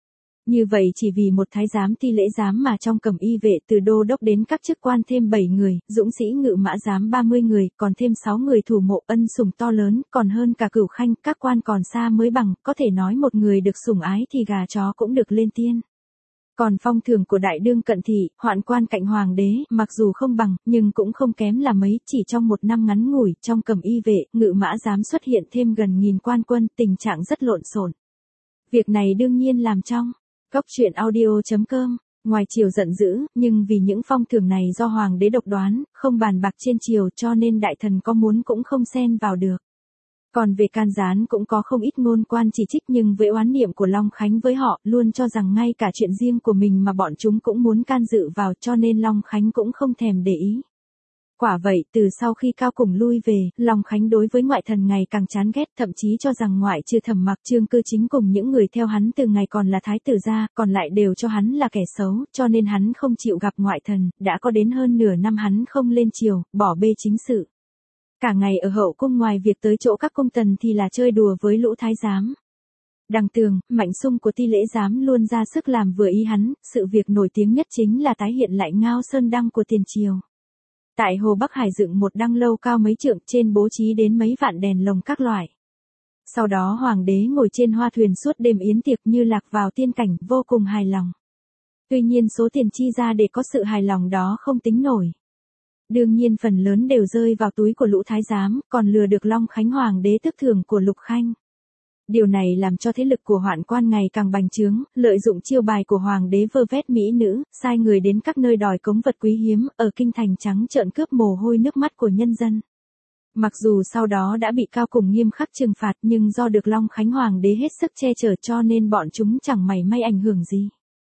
[SPEAKER 1] Như vậy chỉ vì một thái giám ti lễ giám mà trong Cẩm Y vệ từ đô đốc đến các chức quan thêm bảy người, dũng sĩ ngự mã giám ba mươi người, còn thêm sáu người thủ mộ, ân sủng to lớn, còn hơn cả Cửu Khanh, các quan còn xa mới bằng, có thể nói một người được sủng ái thì gà chó cũng được lên tiên. Còn phong thưởng của đại đương cận thị, hoạn quan cạnh hoàng đế, mặc dù không bằng, nhưng cũng không kém là mấy, chỉ trong một năm ngắn ngủi, trong Cẩm Y vệ, ngự mã giám xuất hiện thêm gần nghìn quan quân, tình trạng rất lộn xộn. Việc này đương nhiên làm trong Cốc truyện audio chấm com, ngoài triều giận dữ, nhưng vì những phong thưởng này do hoàng đế độc đoán, không bàn bạc trên triều cho nên đại thần có muốn cũng không xen vào được. Còn về can gián cũng có không ít ngôn quan chỉ trích, nhưng với oán niệm của Long Khánh với họ, luôn cho rằng ngay cả chuyện riêng của mình mà bọn chúng cũng muốn can dự vào, cho nên Long Khánh cũng không thèm để ý. Quả vậy, từ sau khi Cao Cùng lui về, Long Khánh đối với ngoại thần ngày càng chán ghét, thậm chí cho rằng ngoại trừ Thẩm Mặc, Trương Cư Chính cùng những người theo hắn từ ngày còn là thái tử ra, còn lại đều cho hắn là kẻ xấu, cho nên hắn không chịu gặp ngoại thần, đã có đến hơn nửa năm hắn không lên triều, bỏ bê chính sự. Cả ngày ở hậu cung, ngoài việc tới chỗ các cung tần thì là chơi đùa với lũ thái giám. Đằng Tường, Mạnh Sung của ti lễ giám luôn ra sức làm vừa ý hắn, sự việc nổi tiếng nhất chính là tái hiện lại Ngao Sơn Đăng của tiền triều. Tại Hồ Bắc Hải dựng một đăng lâu cao mấy trượng, trên bố trí đến mấy vạn đèn lồng các loại. Sau đó hoàng đế ngồi trên hoa thuyền suốt đêm yến tiệc như lạc vào tiên cảnh, vô cùng hài lòng. Tuy nhiên số tiền chi ra để có sự hài lòng đó không tính nổi. Đương nhiên phần lớn đều rơi vào túi của lũ thái giám, còn lừa được Long Khánh hoàng đế tước thưởng của Lục Khanh. Điều này làm cho thế lực của hoạn quan ngày càng bành trướng, lợi dụng chiêu bài của hoàng đế vơ vét mỹ nữ, sai người đến các nơi đòi cống vật quý hiếm, ở kinh thành trắng trợn cướp mồ hôi nước mắt của nhân dân. Mặc dù sau đó đã bị Cao Cùng nghiêm khắc trừng phạt, nhưng do được Long Khánh hoàng đế hết sức che chở cho nên bọn chúng chẳng mảy may ảnh hưởng gì.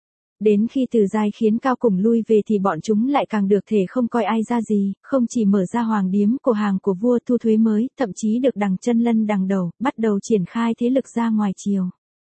[SPEAKER 1] Đến khi Từ Giai khiến Cao Cùng lui về thì bọn chúng lại càng được thể không coi ai ra gì, không chỉ mở ra hoàng điếm của hàng của vua thu thuế mới, thậm chí được đằng chân lân đằng đầu, bắt đầu triển khai thế lực ra ngoài triều.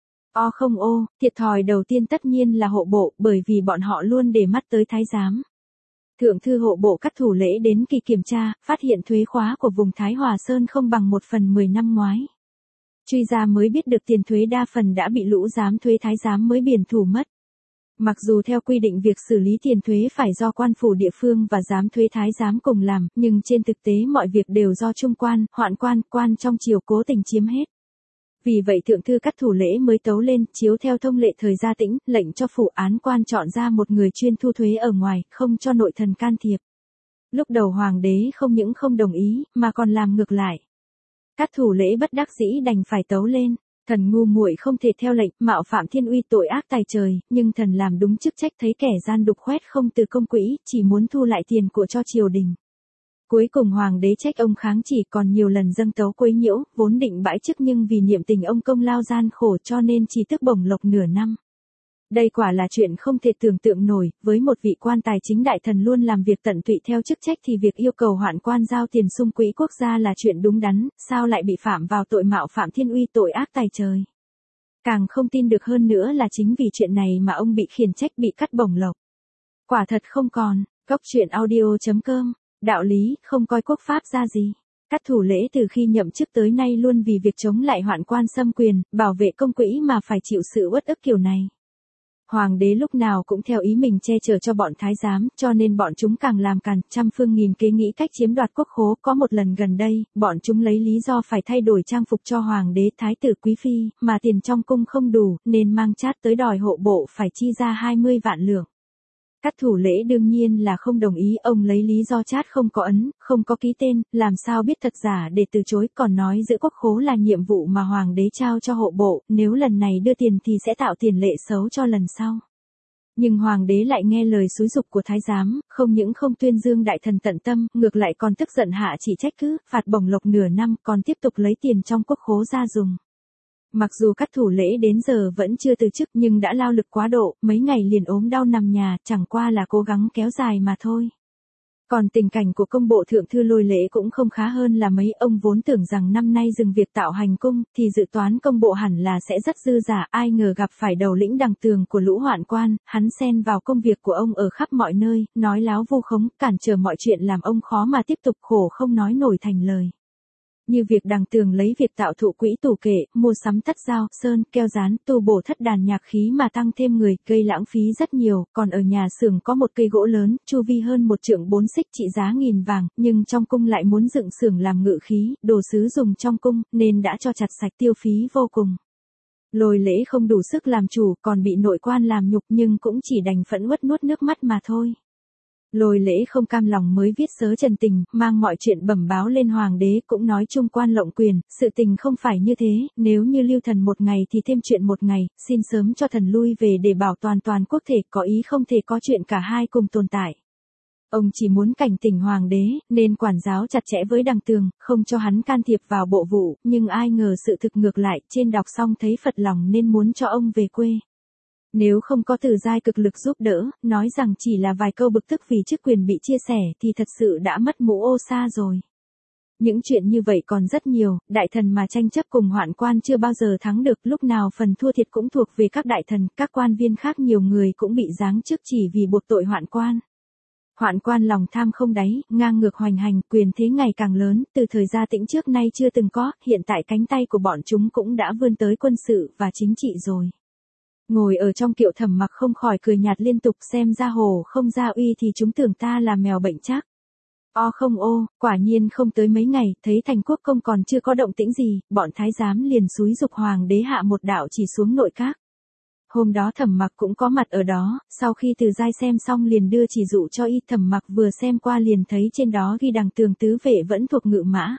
[SPEAKER 1] O không ô, thiệt thòi đầu tiên tất nhiên là hộ bộ, bởi vì bọn họ luôn để mắt tới thái giám. Thượng thư hộ bộ Cắt Thủ Lễ đến kỳ kiểm tra, phát hiện thuế khóa của vùng Thái Hòa Sơn không bằng một phần mười năm ngoái. Truy ra mới biết được tiền thuế đa phần đã bị lũ giám thuế thái giám mới biển thủ mất. Mặc dù theo quy định việc xử lý tiền thuế phải do quan phủ địa phương và giám thuế thái giám cùng làm, nhưng trên thực tế mọi việc đều do trung quan, hoạn quan, quan trong triều cố tình chiếm hết. Vì vậy thượng thư Cắt Thủ Lễ mới tấu lên, chiếu theo thông lệ thời Gia Tĩnh, lệnh cho phủ án quan chọn ra một người chuyên thu thuế ở ngoài, không cho nội thần can thiệp. Lúc đầu hoàng đế không những không đồng ý, mà còn làm ngược lại. Cắt Thủ Lễ bất đắc dĩ đành phải tấu lên. Thần ngu muội không thể theo lệnh, mạo phạm thiên uy tội ác tài trời, nhưng thần làm đúng chức trách, thấy kẻ gian đục khoét không từ công quỹ, chỉ muốn thu lại tiền của cho triều đình. Cuối cùng hoàng đế trách ông kháng chỉ, còn nhiều lần dâng tấu quấy nhiễu, vốn định bãi chức nhưng vì niệm tình ông công lao gian khổ cho nên chỉ tước bổng lộc nửa năm. Đây quả là chuyện không thể tưởng tượng nổi, với một vị quan tài chính đại thần luôn làm việc tận tụy theo chức trách thì việc yêu cầu hoạn quan giao tiền sung quỹ quốc gia là chuyện đúng đắn, sao lại bị phạm vào tội mạo phạm thiên uy tội ác tài trời. Càng không tin được hơn nữa là chính vì chuyện này mà ông bị khiển trách, bị cắt bổng lộc. Quả thật không còn. Cốc truyện audio chấm com Đạo lý, không coi quốc pháp ra gì. Các thủ lễ từ khi nhậm chức tới nay luôn vì việc chống lại hoạn quan xâm quyền, bảo vệ công quỹ mà phải chịu sự uất ức kiểu này. Hoàng đế lúc nào cũng theo ý mình che chở cho bọn thái giám, cho nên bọn chúng càng làm càn, trăm phương nghìn kế nghĩ cách chiếm đoạt quốc khố. Có một lần gần đây, bọn chúng lấy lý do phải thay đổi trang phục cho hoàng đế thái tử quý phi, mà tiền trong cung không đủ, nên mang chát tới đòi hộ bộ phải chi ra hai mươi vạn lượng. Các thủ lễ đương nhiên là không đồng ý, ông lấy lý do chát không có ấn, không có ký tên, làm sao biết thật giả để từ chối, còn nói giữ quốc khố là nhiệm vụ mà hoàng đế trao cho hộ bộ, nếu lần này đưa tiền thì sẽ tạo tiền lệ xấu cho lần sau. Nhưng hoàng đế lại nghe lời xúi giục của thái giám, không những không tuyên dương đại thần tận tâm, ngược lại còn tức giận hạ chỉ trách cứ, phạt bổng lộc nửa năm, còn tiếp tục lấy tiền trong quốc khố ra dùng. Mặc dù các thủ lễ đến giờ vẫn chưa từ chức nhưng đã lao lực quá độ, mấy ngày liền ốm đau nằm nhà, chẳng qua là cố gắng kéo dài mà thôi. Còn tình cảnh của công bộ thượng thư Lôi Lễ cũng không khá hơn là mấy, ông vốn tưởng rằng năm nay dừng việc tạo hành cung, thì dự toán công bộ hẳn là sẽ rất dư giả, ai ngờ gặp phải đầu lĩnh đằng tường của lũ hoạn quan, hắn xen vào công việc của ông ở khắp mọi nơi, nói láo vu khống, cản trở mọi chuyện làm ông khó mà tiếp tục, khổ không nói nổi thành lời. Như việc đằng tường lấy việc tạo thụ quỹ tủ kệ, mua sắm thất dao, sơn, keo dán, tu bổ thất đàn nhạc khí mà tăng thêm người, gây lãng phí rất nhiều, còn ở nhà xưởng có một cây gỗ lớn, chu vi hơn một trượng bốn xích trị giá nghìn vàng, nhưng trong cung lại muốn dựng xưởng làm ngự khí, đồ sứ dùng trong cung, nên đã cho chặt sạch tiêu phí vô cùng. Lôi Lễ không đủ sức làm chủ, còn bị nội quan làm nhục nhưng cũng chỉ đành phẫn uất nuốt nước mắt mà thôi. Lôi Lễ không cam lòng mới viết sớ trần tình, mang mọi chuyện bẩm báo lên hoàng đế, cũng nói chung quan lộng quyền, sự tình không phải như thế, nếu như lưu thần một ngày thì thêm chuyện một ngày, xin sớm cho thần lui về để bảo toàn toàn quốc thể, có ý không thể có chuyện cả hai cùng tồn tại. Ông chỉ muốn cảnh tỉnh hoàng đế, nên quản giáo chặt chẽ với đằng tường, không cho hắn can thiệp vào bộ vụ, nhưng ai ngờ sự thực ngược lại, trên đọc xong thấy phật lòng nên muốn cho ông về quê. Nếu không có Từ Giai cực lực giúp đỡ, nói rằng chỉ là vài câu bực tức vì chức quyền bị chia sẻ thì thật sự đã mất mũ ô sa rồi. Những chuyện như vậy còn rất nhiều, đại thần mà tranh chấp cùng hoạn quan chưa bao giờ thắng được, lúc nào phần thua thiệt cũng thuộc về các đại thần, các quan viên khác nhiều người cũng bị giáng chức chỉ vì buộc tội hoạn quan. Hoạn quan lòng tham không đáy, ngang ngược hoành hành, quyền thế ngày càng lớn, từ thời Gia Tĩnh trước nay chưa từng có, hiện tại cánh tay của bọn chúng cũng đã vươn tới quân sự và chính trị rồi. Ngồi ở trong kiệu Thẩm Mặc không khỏi cười nhạt liên tục, xem ra hồ không ra uy thì chúng tưởng ta là mèo bệnh chắc. O không ô, quả nhiên không tới mấy ngày, thấy thành quốc công còn chưa có động tĩnh gì, bọn thái giám liền xúi giục hoàng đế hạ một đạo chỉ xuống nội các. Hôm đó Thẩm Mặc cũng có mặt ở đó, sau khi Từ Giai xem xong liền đưa chỉ dụ cho y, Thẩm Mặc vừa xem qua liền thấy trên đó ghi đằng tường tứ vệ vẫn thuộc Ngự Mã.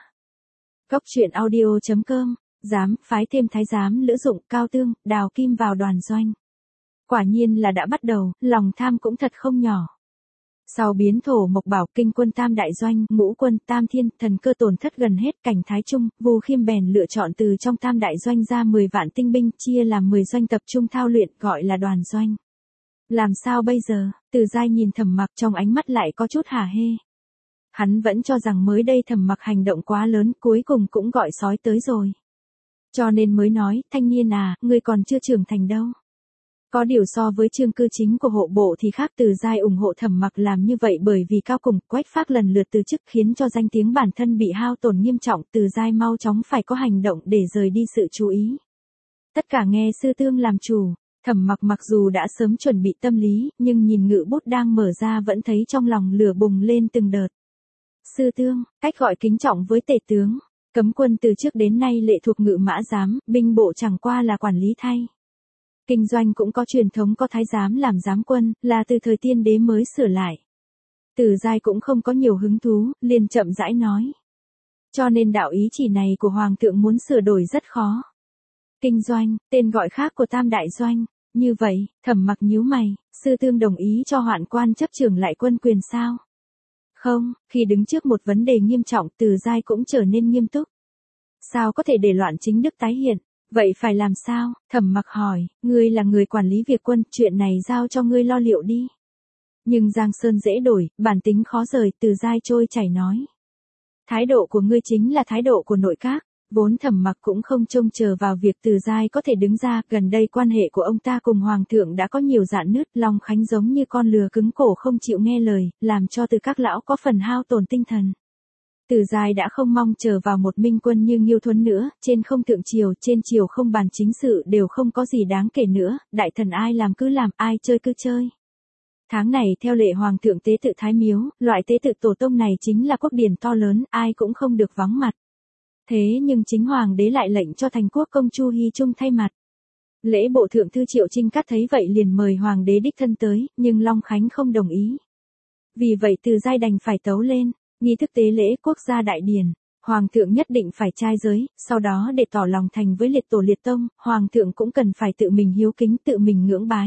[SPEAKER 1] Cốc truyện audio chấm com. Dám phái thêm thái giám Lữ Dụng, Cao Tương, Đào Kim vào đoàn doanh. Quả nhiên là đã bắt đầu, lòng tham cũng thật không nhỏ. Sau biến thổ mộc bảo, kinh quân tam đại doanh, ngũ quân, tam thiên, thần cơ tổn thất gần hết, cảnh thái trung, Vu Khiêm bèn lựa chọn từ trong tam đại doanh ra mười vạn tinh binh, chia làm mười doanh tập trung thao luyện, gọi là đoàn doanh. Làm sao bây giờ? Từ Giai nhìn Thẩm Mặc trong ánh mắt lại có chút hả hê. Hắn vẫn cho rằng mới đây Thẩm Mặc hành động quá lớn, cuối cùng cũng gọi sói tới rồi. Cho nên mới nói, thanh niên à, ngươi còn chưa trưởng thành đâu. Có điều so với chương cư chính của hộ bộ thì khác, Từ Giai ủng hộ Thẩm Mặc làm như vậy bởi vì Cao Cùng, Quách Phác lần lượt từ chức khiến cho danh tiếng bản thân bị hao tổn nghiêm trọng, Từ Giai mau chóng phải có hành động để rời đi sự chú ý. Tất cả nghe sư tương làm chủ, Thẩm Mặc mặc dù đã sớm chuẩn bị tâm lý, nhưng nhìn ngự bút đang mở ra vẫn thấy trong lòng lửa bùng lên từng đợt. Sư tương, cách gọi kính trọng với tể tướng. Cấm quân từ trước đến nay lệ thuộc Ngự Mã giám, binh bộ chẳng qua là quản lý thay. Kinh doanh cũng có truyền thống có thái giám làm giám quân, là từ thời Tiên Đế mới sửa lại. Từ Giai cũng không có nhiều hứng thú, liền chậm rãi nói. Cho nên đạo ý chỉ này của Hoàng thượng muốn sửa đổi rất khó. Kinh doanh, tên gọi khác của tam đại doanh. Như vậy, Thẩm Mặc nhíu mày, sư tương đồng ý cho hoạn quan chấp trưởng lại quân quyền sao? Không, khi đứng trước một vấn đề nghiêm trọng, Từ Giai cũng trở nên nghiêm túc. Sao có thể để loạn chính đức tái hiện? Vậy phải làm sao? Thẩm Mặc hỏi, ngươi là người quản lý việc quân, chuyện này giao cho ngươi lo liệu đi. Nhưng Giang Sơn dễ đổi, bản tính khó rời, Từ Giai trôi chảy nói. Thái độ của ngươi chính là thái độ của nội các, Vốn Thẩm Mặc cũng không trông chờ vào việc Từ Giai có thể đứng ra, gần đây quan hệ của ông ta cùng Hoàng thượng đã có nhiều rạn nứt, Long Khánh giống như con lừa cứng cổ không chịu nghe lời, làm cho Từ các lão có phần hao tổn tinh thần. Từ Giai đã không mong chờ vào một minh quân như Nghiêu Thuấn nữa, trên không thượng triều, trên triều không bàn chính sự đều không có gì đáng kể nữa, đại thần ai làm cứ làm, ai chơi cứ chơi. Tháng này theo lệ Hoàng thượng tế tự Thái Miếu, loại tế tự tổ tông này chính là quốc điển to lớn, ai cũng không được vắng mặt. Thế nhưng chính Hoàng đế lại lệnh cho thành quốc công Chu Hy Trung thay mặt. Lễ bộ thượng thư Triệu Trinh Cát thấy vậy liền mời Hoàng đế đích thân tới, nhưng Long Khánh không đồng ý. Vì vậy Từ Giai đành phải tấu lên, nghi thức tế lễ quốc gia đại điển. Hoàng thượng nhất định phải trai giới, sau đó để tỏ lòng thành với liệt tổ liệt tông, Hoàng thượng cũng cần phải tự mình hiếu kính tự mình ngưỡng bái.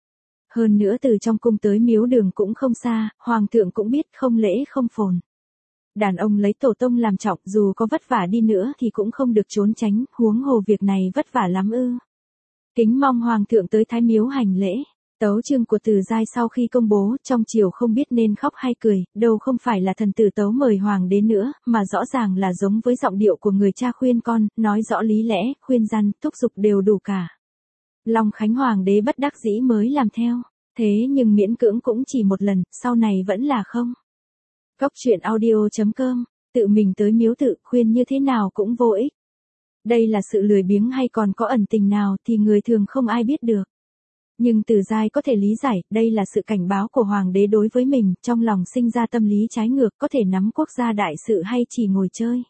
[SPEAKER 1] Hơn nữa từ trong cung tới miếu đường cũng không xa, Hoàng thượng cũng biết không lễ không phồn. Đàn ông lấy tổ tông làm trọng, dù có vất vả đi nữa thì cũng không được trốn tránh, huống hồ việc này vất vả lắm ư. Kính mong Hoàng thượng tới Thái Miếu hành lễ. Tấu chương của Từ Giai sau khi công bố, trong triều không biết nên khóc hay cười, đâu không phải là thần tử tấu mời Hoàng đế nữa, mà rõ ràng là giống với giọng điệu của người cha khuyên con, nói rõ lý lẽ, khuyên răn, thúc giục đều đủ cả. Long Khánh Hoàng đế bất đắc dĩ mới làm theo, thế nhưng miễn cưỡng cũng chỉ một lần, sau này vẫn là không. Cóc truyện audio chấm com, tự mình tới miếu tự khuyên như thế nào cũng vô ích. Đây là sự lười biếng hay còn có ẩn tình nào thì người thường không ai biết được. Nhưng Từ Giai có thể lý giải, đây là sự cảnh báo của Hoàng đế đối với mình, trong lòng sinh ra tâm lý trái ngược, có thể nắm quốc gia đại sự hay chỉ ngồi chơi.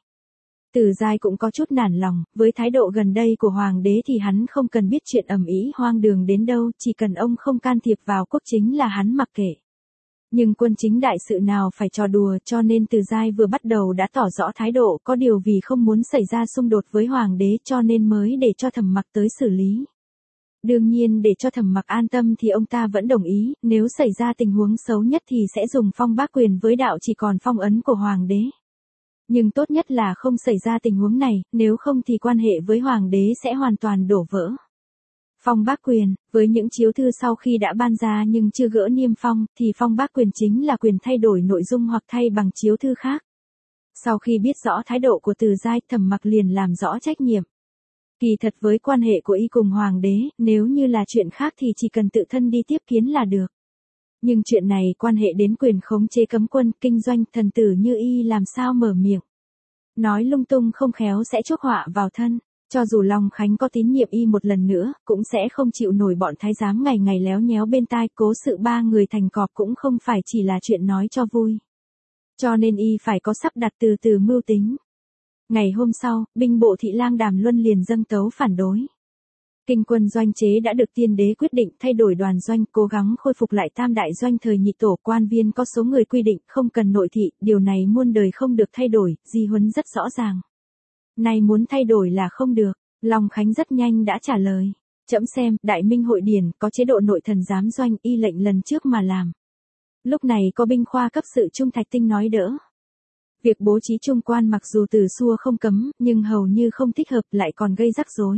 [SPEAKER 1] Từ Giai cũng có chút nản lòng, với thái độ gần đây của Hoàng đế thì hắn không cần biết chuyện ầm ĩ hoang đường đến đâu, chỉ cần ông không can thiệp vào quốc chính là hắn mặc kệ. Nhưng quân chính đại sự nào phải trò đùa, cho nên Từ Giai vừa bắt đầu đã tỏ rõ thái độ, có điều vì không muốn xảy ra xung đột với Hoàng đế cho nên mới để cho Thẩm Mặc tới xử lý. Đương nhiên để cho Thẩm Mặc an tâm thì ông ta vẫn đồng ý, nếu xảy ra tình huống xấu nhất thì sẽ dùng phong bác quyền với đạo chỉ còn phong ấn của Hoàng đế. Nhưng tốt nhất là không xảy ra tình huống này, nếu không thì quan hệ với Hoàng đế sẽ hoàn toàn đổ vỡ. Phong bác quyền, với những chiếu thư sau khi đã ban ra nhưng chưa gỡ niêm phong, thì phong bác quyền chính là quyền thay đổi nội dung hoặc thay bằng chiếu thư khác. Sau khi biết rõ thái độ của Từ Giai, Thẩm Mặc liền làm rõ trách nhiệm. Kỳ thật với quan hệ của y cùng Hoàng đế, nếu như là chuyện khác thì chỉ cần tự thân đi tiếp kiến là được. Nhưng chuyện này quan hệ đến quyền khống chế cấm quân, kinh doanh, thần tử như y làm sao mở miệng. Nói lung tung không khéo sẽ chuốc họa vào thân. Cho dù Long Khánh có tín nhiệm y một lần nữa, cũng sẽ không chịu nổi bọn thái giám ngày ngày léo nhéo bên tai, cố sự ba người thành cọp cũng không phải chỉ là chuyện nói cho vui. Cho nên y phải có sắp đặt từ từ mưu tính. Ngày hôm sau, binh bộ thị lang Đàm Luân liền dâng tấu phản đối. Kinh quân doanh chế đã được tiên đế quyết định thay đổi đoàn doanh, cố gắng khôi phục lại tam đại doanh thời nhị tổ, quan viên có số người quy định, không cần nội thị, điều này muôn đời không được thay đổi, di huấn rất rõ ràng. Nay muốn thay đổi là không được, Long Khánh rất nhanh đã trả lời. Trẫm xem, Đại Minh Hội Điển có chế độ nội thần giám doanh, y lệnh lần trước mà làm. Lúc này có binh khoa cấp sự Trung Thạch Tinh nói đỡ. Việc bố trí trung quan mặc dù từ xưa không cấm, nhưng hầu như không thích hợp lại còn gây rắc rối.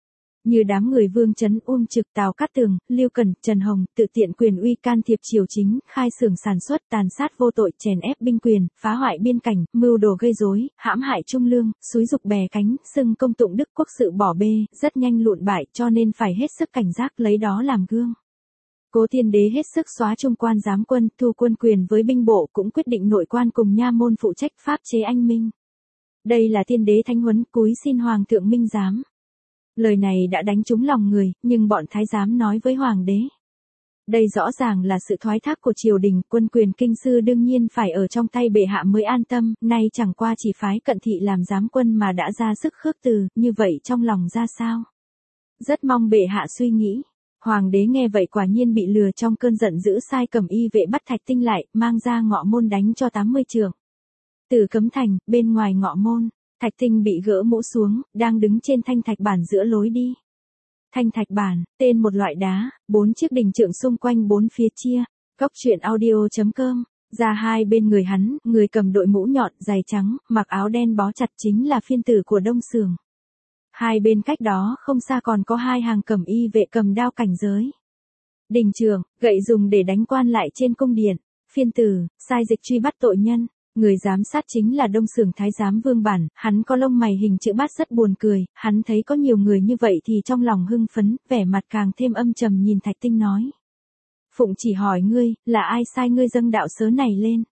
[SPEAKER 1] Như đám người Vương Chấn, Uông Trực, Tào Cát Tường, Lưu Cần, Trần Hồng, tự tiện quyền uy can thiệp triều chính, khai xưởng sản xuất, tàn sát vô tội, chèn ép binh quyền, phá hoại biên cảnh, mưu đồ gây rối, hãm hại trung lương, xúi dục bè cánh, xưng công tụng đức quốc sự bỏ bê, rất nhanh lụn bại, cho nên phải hết sức cảnh giác lấy đó làm gương. Cố Thiên Đế hết sức xóa trung quan giám quân, thu quân quyền với binh bộ, cũng quyết định nội quan cùng nha môn phụ trách pháp chế anh minh. Đây là Thiên Đế thánh huấn, cúi xin Hoàng thượng minh giám. Lời này đã đánh trúng lòng người, nhưng bọn thái giám nói với Hoàng đế. Đây rõ ràng là sự thoái thác của triều đình, quân quyền kinh sư đương nhiên phải ở trong tay bệ hạ mới an tâm, nay chẳng qua chỉ phái Cận Thị làm giám quân mà đã ra sức khước từ, như vậy trong lòng ra sao? Rất mong bệ hạ suy nghĩ. Hoàng đế nghe vậy quả nhiên bị lừa, trong cơn giận dữ sai cầm y vệ bắt Thạch Tinh lại, mang ra ngọ môn đánh cho tám mươi chưởng. Từ Cấm Thành, bên ngoài ngọ môn, Thạch Tinh bị gỡ mũ xuống, đang đứng trên thanh thạch bản giữa lối đi. Thanh thạch bản, tên một loại đá, bốn chiếc đình trượng xung quanh bốn phía chia. Cóc truyện audio chấm com, ra hai bên người hắn, người cầm đội mũ nhọn, giày trắng, mặc áo đen bó chặt chính là phiên tử của Đông Sường. Hai bên cách đó không xa còn có hai hàng cầm y vệ cầm đao cảnh giới. Đình trượng, gậy dùng để đánh quan lại trên cung điện. Phiên tử, sai dịch truy bắt tội nhân. Người giám sát chính là Đông Xưởng Thái giám Vương Bản, hắn có lông mày hình chữ bát rất buồn cười, hắn thấy có nhiều người như vậy thì trong lòng hưng phấn, vẻ mặt càng thêm âm trầm nhìn Thạch Tinh nói. Phụng chỉ hỏi ngươi, là ai sai ngươi dâng đạo sớ này lên?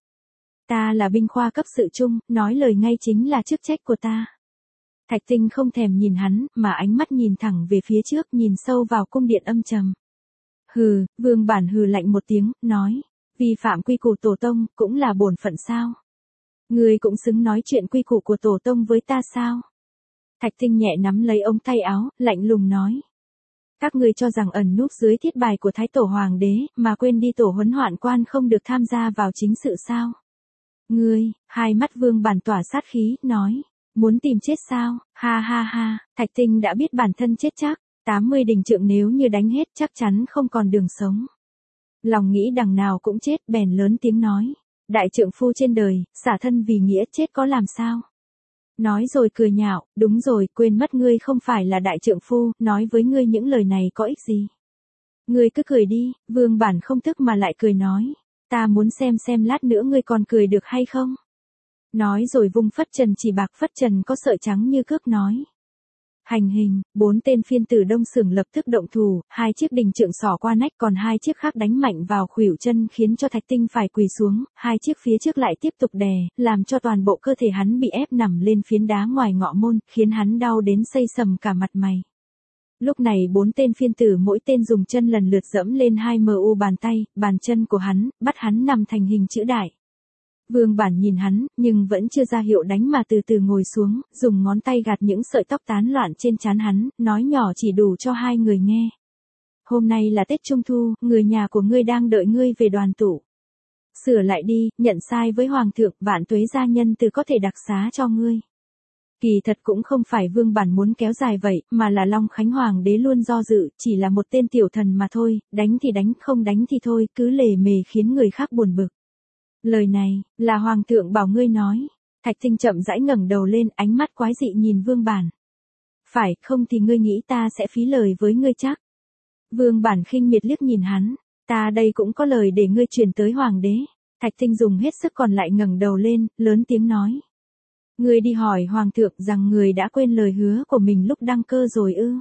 [SPEAKER 1] Ta là binh khoa cấp sự trung, nói lời ngay chính là chức trách của ta. Thạch Tinh không thèm nhìn hắn, mà ánh mắt nhìn thẳng về phía trước, nhìn sâu vào cung điện âm trầm. Hừ, Vương Bản hừ lạnh một tiếng, nói, vi phạm quy củ tổ tông, cũng là bổn phận sao? Ngươi cũng xứng nói chuyện quy củ của tổ tông với ta sao? Thạch Tinh nhẹ nắm lấy ống tay áo, lạnh lùng nói. Các ngươi cho rằng ẩn núp dưới thiết bài của Thái Tổ Hoàng đế, mà quên đi tổ huấn hoạn quan không được tham gia vào chính sự sao? Ngươi, hai mắt Vương Bản tỏa sát khí, nói, muốn tìm chết sao? Ha ha ha, Thạch Tinh đã biết bản thân chết chắc, tám mươi đình trượng nếu như đánh hết chắc chắn không còn đường sống. Lòng nghĩ đằng nào cũng chết, bèn lớn tiếng nói. Đại trượng phu trên đời, xả thân vì nghĩa chết có làm sao? Nói rồi cười nhạo, đúng rồi, quên mất ngươi không phải là đại trượng phu, nói với ngươi những lời này có ích gì? Ngươi cứ cười đi, Vương Bản không tức mà lại cười nói. Ta muốn xem xem lát nữa ngươi còn cười được hay không? Nói rồi vung phất trần chỉ bạc phất trần có sợi trắng như cước nói. Hành hình, bốn tên phiên tử Đông Xưởng lập tức động thủ, hai chiếc đình trượng xỏ qua nách còn hai chiếc khác đánh mạnh vào khuỷu chân khiến cho Thạch Tinh phải quỳ xuống, hai chiếc phía trước lại tiếp tục đè, làm cho toàn bộ cơ thể hắn bị ép nằm lên phiến đá ngoài ngọ môn, khiến hắn đau đến xây sầm cả mặt mày. Lúc này bốn tên phiên tử mỗi tên dùng chân lần lượt dẫm lên hai mu bàn tay, bàn chân của hắn, bắt hắn nằm thành hình chữ đại. Vương Bản nhìn hắn, nhưng vẫn chưa ra hiệu đánh mà từ từ ngồi xuống, dùng ngón tay gạt những sợi tóc tán loạn trên trán hắn, nói nhỏ chỉ đủ cho hai người nghe. Hôm nay là Tết Trung Thu, người nhà của ngươi đang đợi ngươi về đoàn tụ. Sửa lại đi, nhận sai với Hoàng thượng, vạn tuế gia nhân từ có thể đặc xá cho ngươi. Kỳ thật cũng không phải Vương Bản muốn kéo dài vậy, mà là Long Khánh Hoàng đế luôn do dự, chỉ là một tên tiểu thần mà thôi, đánh thì đánh, không đánh thì thôi, cứ lề mề khiến người khác buồn bực. Lời này, là Hoàng thượng bảo ngươi nói. Thạch Tinh chậm rãi ngẩng đầu lên, ánh mắt quái dị nhìn Vương Bản. Phải, không thì ngươi nghĩ ta sẽ phí lời với ngươi chắc. Vương Bản khinh miệt liếc nhìn hắn, ta đây cũng có lời để ngươi truyền tới Hoàng đế. Thạch Tinh dùng hết sức còn lại ngẩng đầu lên, lớn tiếng nói. Ngươi đi hỏi Hoàng thượng rằng người đã quên lời hứa của mình lúc đăng cơ rồi ư.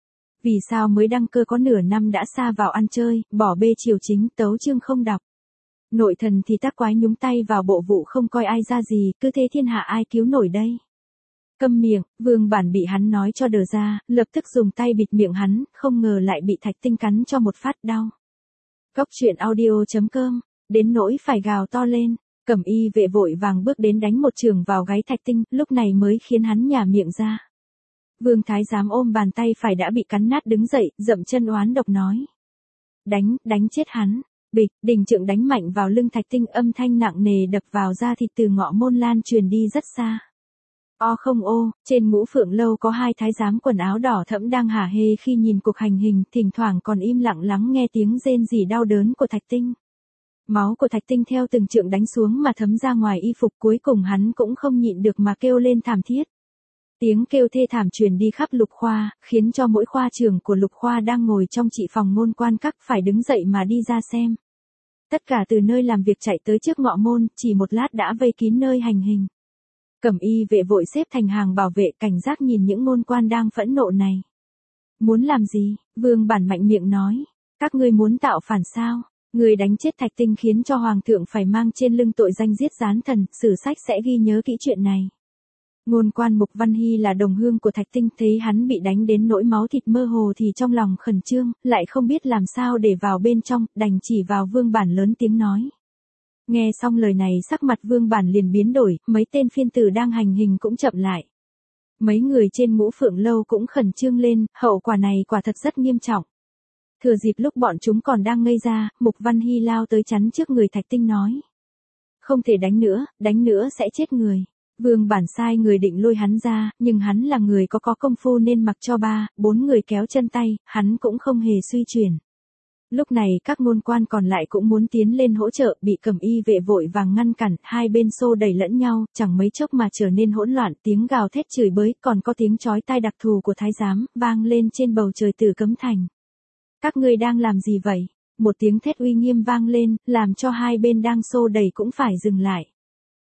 [SPEAKER 1] Vì sao mới đăng cơ có nửa năm đã sa vào ăn chơi, bỏ bê triều chính, tấu chương không đọc. Nội thần thì tác quái nhúng tay vào bộ vụ không coi ai ra gì, cứ thế thiên hạ ai cứu nổi đây. Câm miệng, Vương Bản bị hắn nói cho đờ ra, lập tức dùng tay bịt miệng hắn, không ngờ lại bị Thạch Tinh cắn cho một phát đau. Góc truyện audio chấm com, đến nỗi phải gào to lên, Cẩm Y vệ vội vàng bước đến đánh một trường vào gáy Thạch Tinh, lúc này mới khiến hắn nhả miệng ra. Vương Thái giám ôm bàn tay phải đã bị cắn nát đứng dậy, dậm chân oán độc nói. Đánh, đánh chết hắn. Bịch, đình trượng đánh mạnh vào lưng Thạch Tinh, âm thanh nặng nề đập vào da thịt từ ngọ môn lan truyền đi rất xa. O không ô, trên Ngũ Phượng lâu có hai thái giám quần áo đỏ thẫm đang hả hê khi nhìn cuộc hành hình, thỉnh thoảng còn im lặng lắng nghe tiếng rên rỉ đau đớn của Thạch Tinh. Máu của Thạch Tinh theo từng trượng đánh xuống mà thấm ra ngoài y phục, cuối cùng hắn cũng không nhịn được mà kêu lên thảm thiết. Tiếng kêu thê thảm truyền đi khắp Lục khoa, khiến cho mỗi khoa trưởng của Lục khoa đang ngồi trong trị phòng ngôn quan các phải đứng dậy mà đi ra xem. Tất cả từ nơi làm việc chạy tới trước ngọ môn, chỉ một lát đã vây kín nơi hành hình. Cẩm Y vệ vội xếp thành hàng bảo vệ, cảnh giác nhìn những ngôn quan đang phẫn nộ này. Muốn làm gì? Vương Bản mạnh miệng nói. Các ngươi muốn tạo phản sao? Người đánh chết Thạch Tinh khiến cho Hoàng thượng phải mang trên lưng tội danh giết gián thần, sử sách sẽ ghi nhớ kỹ chuyện này. Ngôn quan Mục Văn Hy là đồng hương của Thạch Tinh, thấy hắn bị đánh đến nỗi máu thịt mơ hồ thì trong lòng khẩn trương, lại không biết làm sao để vào bên trong, đành chỉ vào Vương Bản lớn tiếng nói. Nghe xong lời này sắc mặt Vương Bản liền biến đổi, mấy tên phiên tử đang hành hình cũng chậm lại. Mấy người trên Ngũ Phượng lâu cũng khẩn trương lên, hậu quả này quả thật rất nghiêm trọng. Thừa dịp lúc bọn chúng còn đang ngây ra, Mục Văn Hy lao tới chắn trước người Thạch Tinh nói. Không thể đánh nữa, đánh nữa sẽ chết người. Vương Bản sai người định lôi hắn ra, nhưng hắn là người có có công phu nên mặc cho ba, bốn người kéo chân tay, hắn cũng không hề suy chuyển. Lúc này các ngôn quan còn lại cũng muốn tiến lên hỗ trợ, bị Cẩm Y vệ vội vàng ngăn cản, hai bên xô đẩy lẫn nhau, chẳng mấy chốc mà trở nên hỗn loạn, tiếng gào thét chửi bới, còn có tiếng chói tai đặc thù của thái giám, vang lên trên bầu trời Tử Cấm Thành. Các ngươi đang làm gì vậy? Một tiếng thét uy nghiêm vang lên, làm cho hai bên đang xô đẩy cũng phải dừng lại.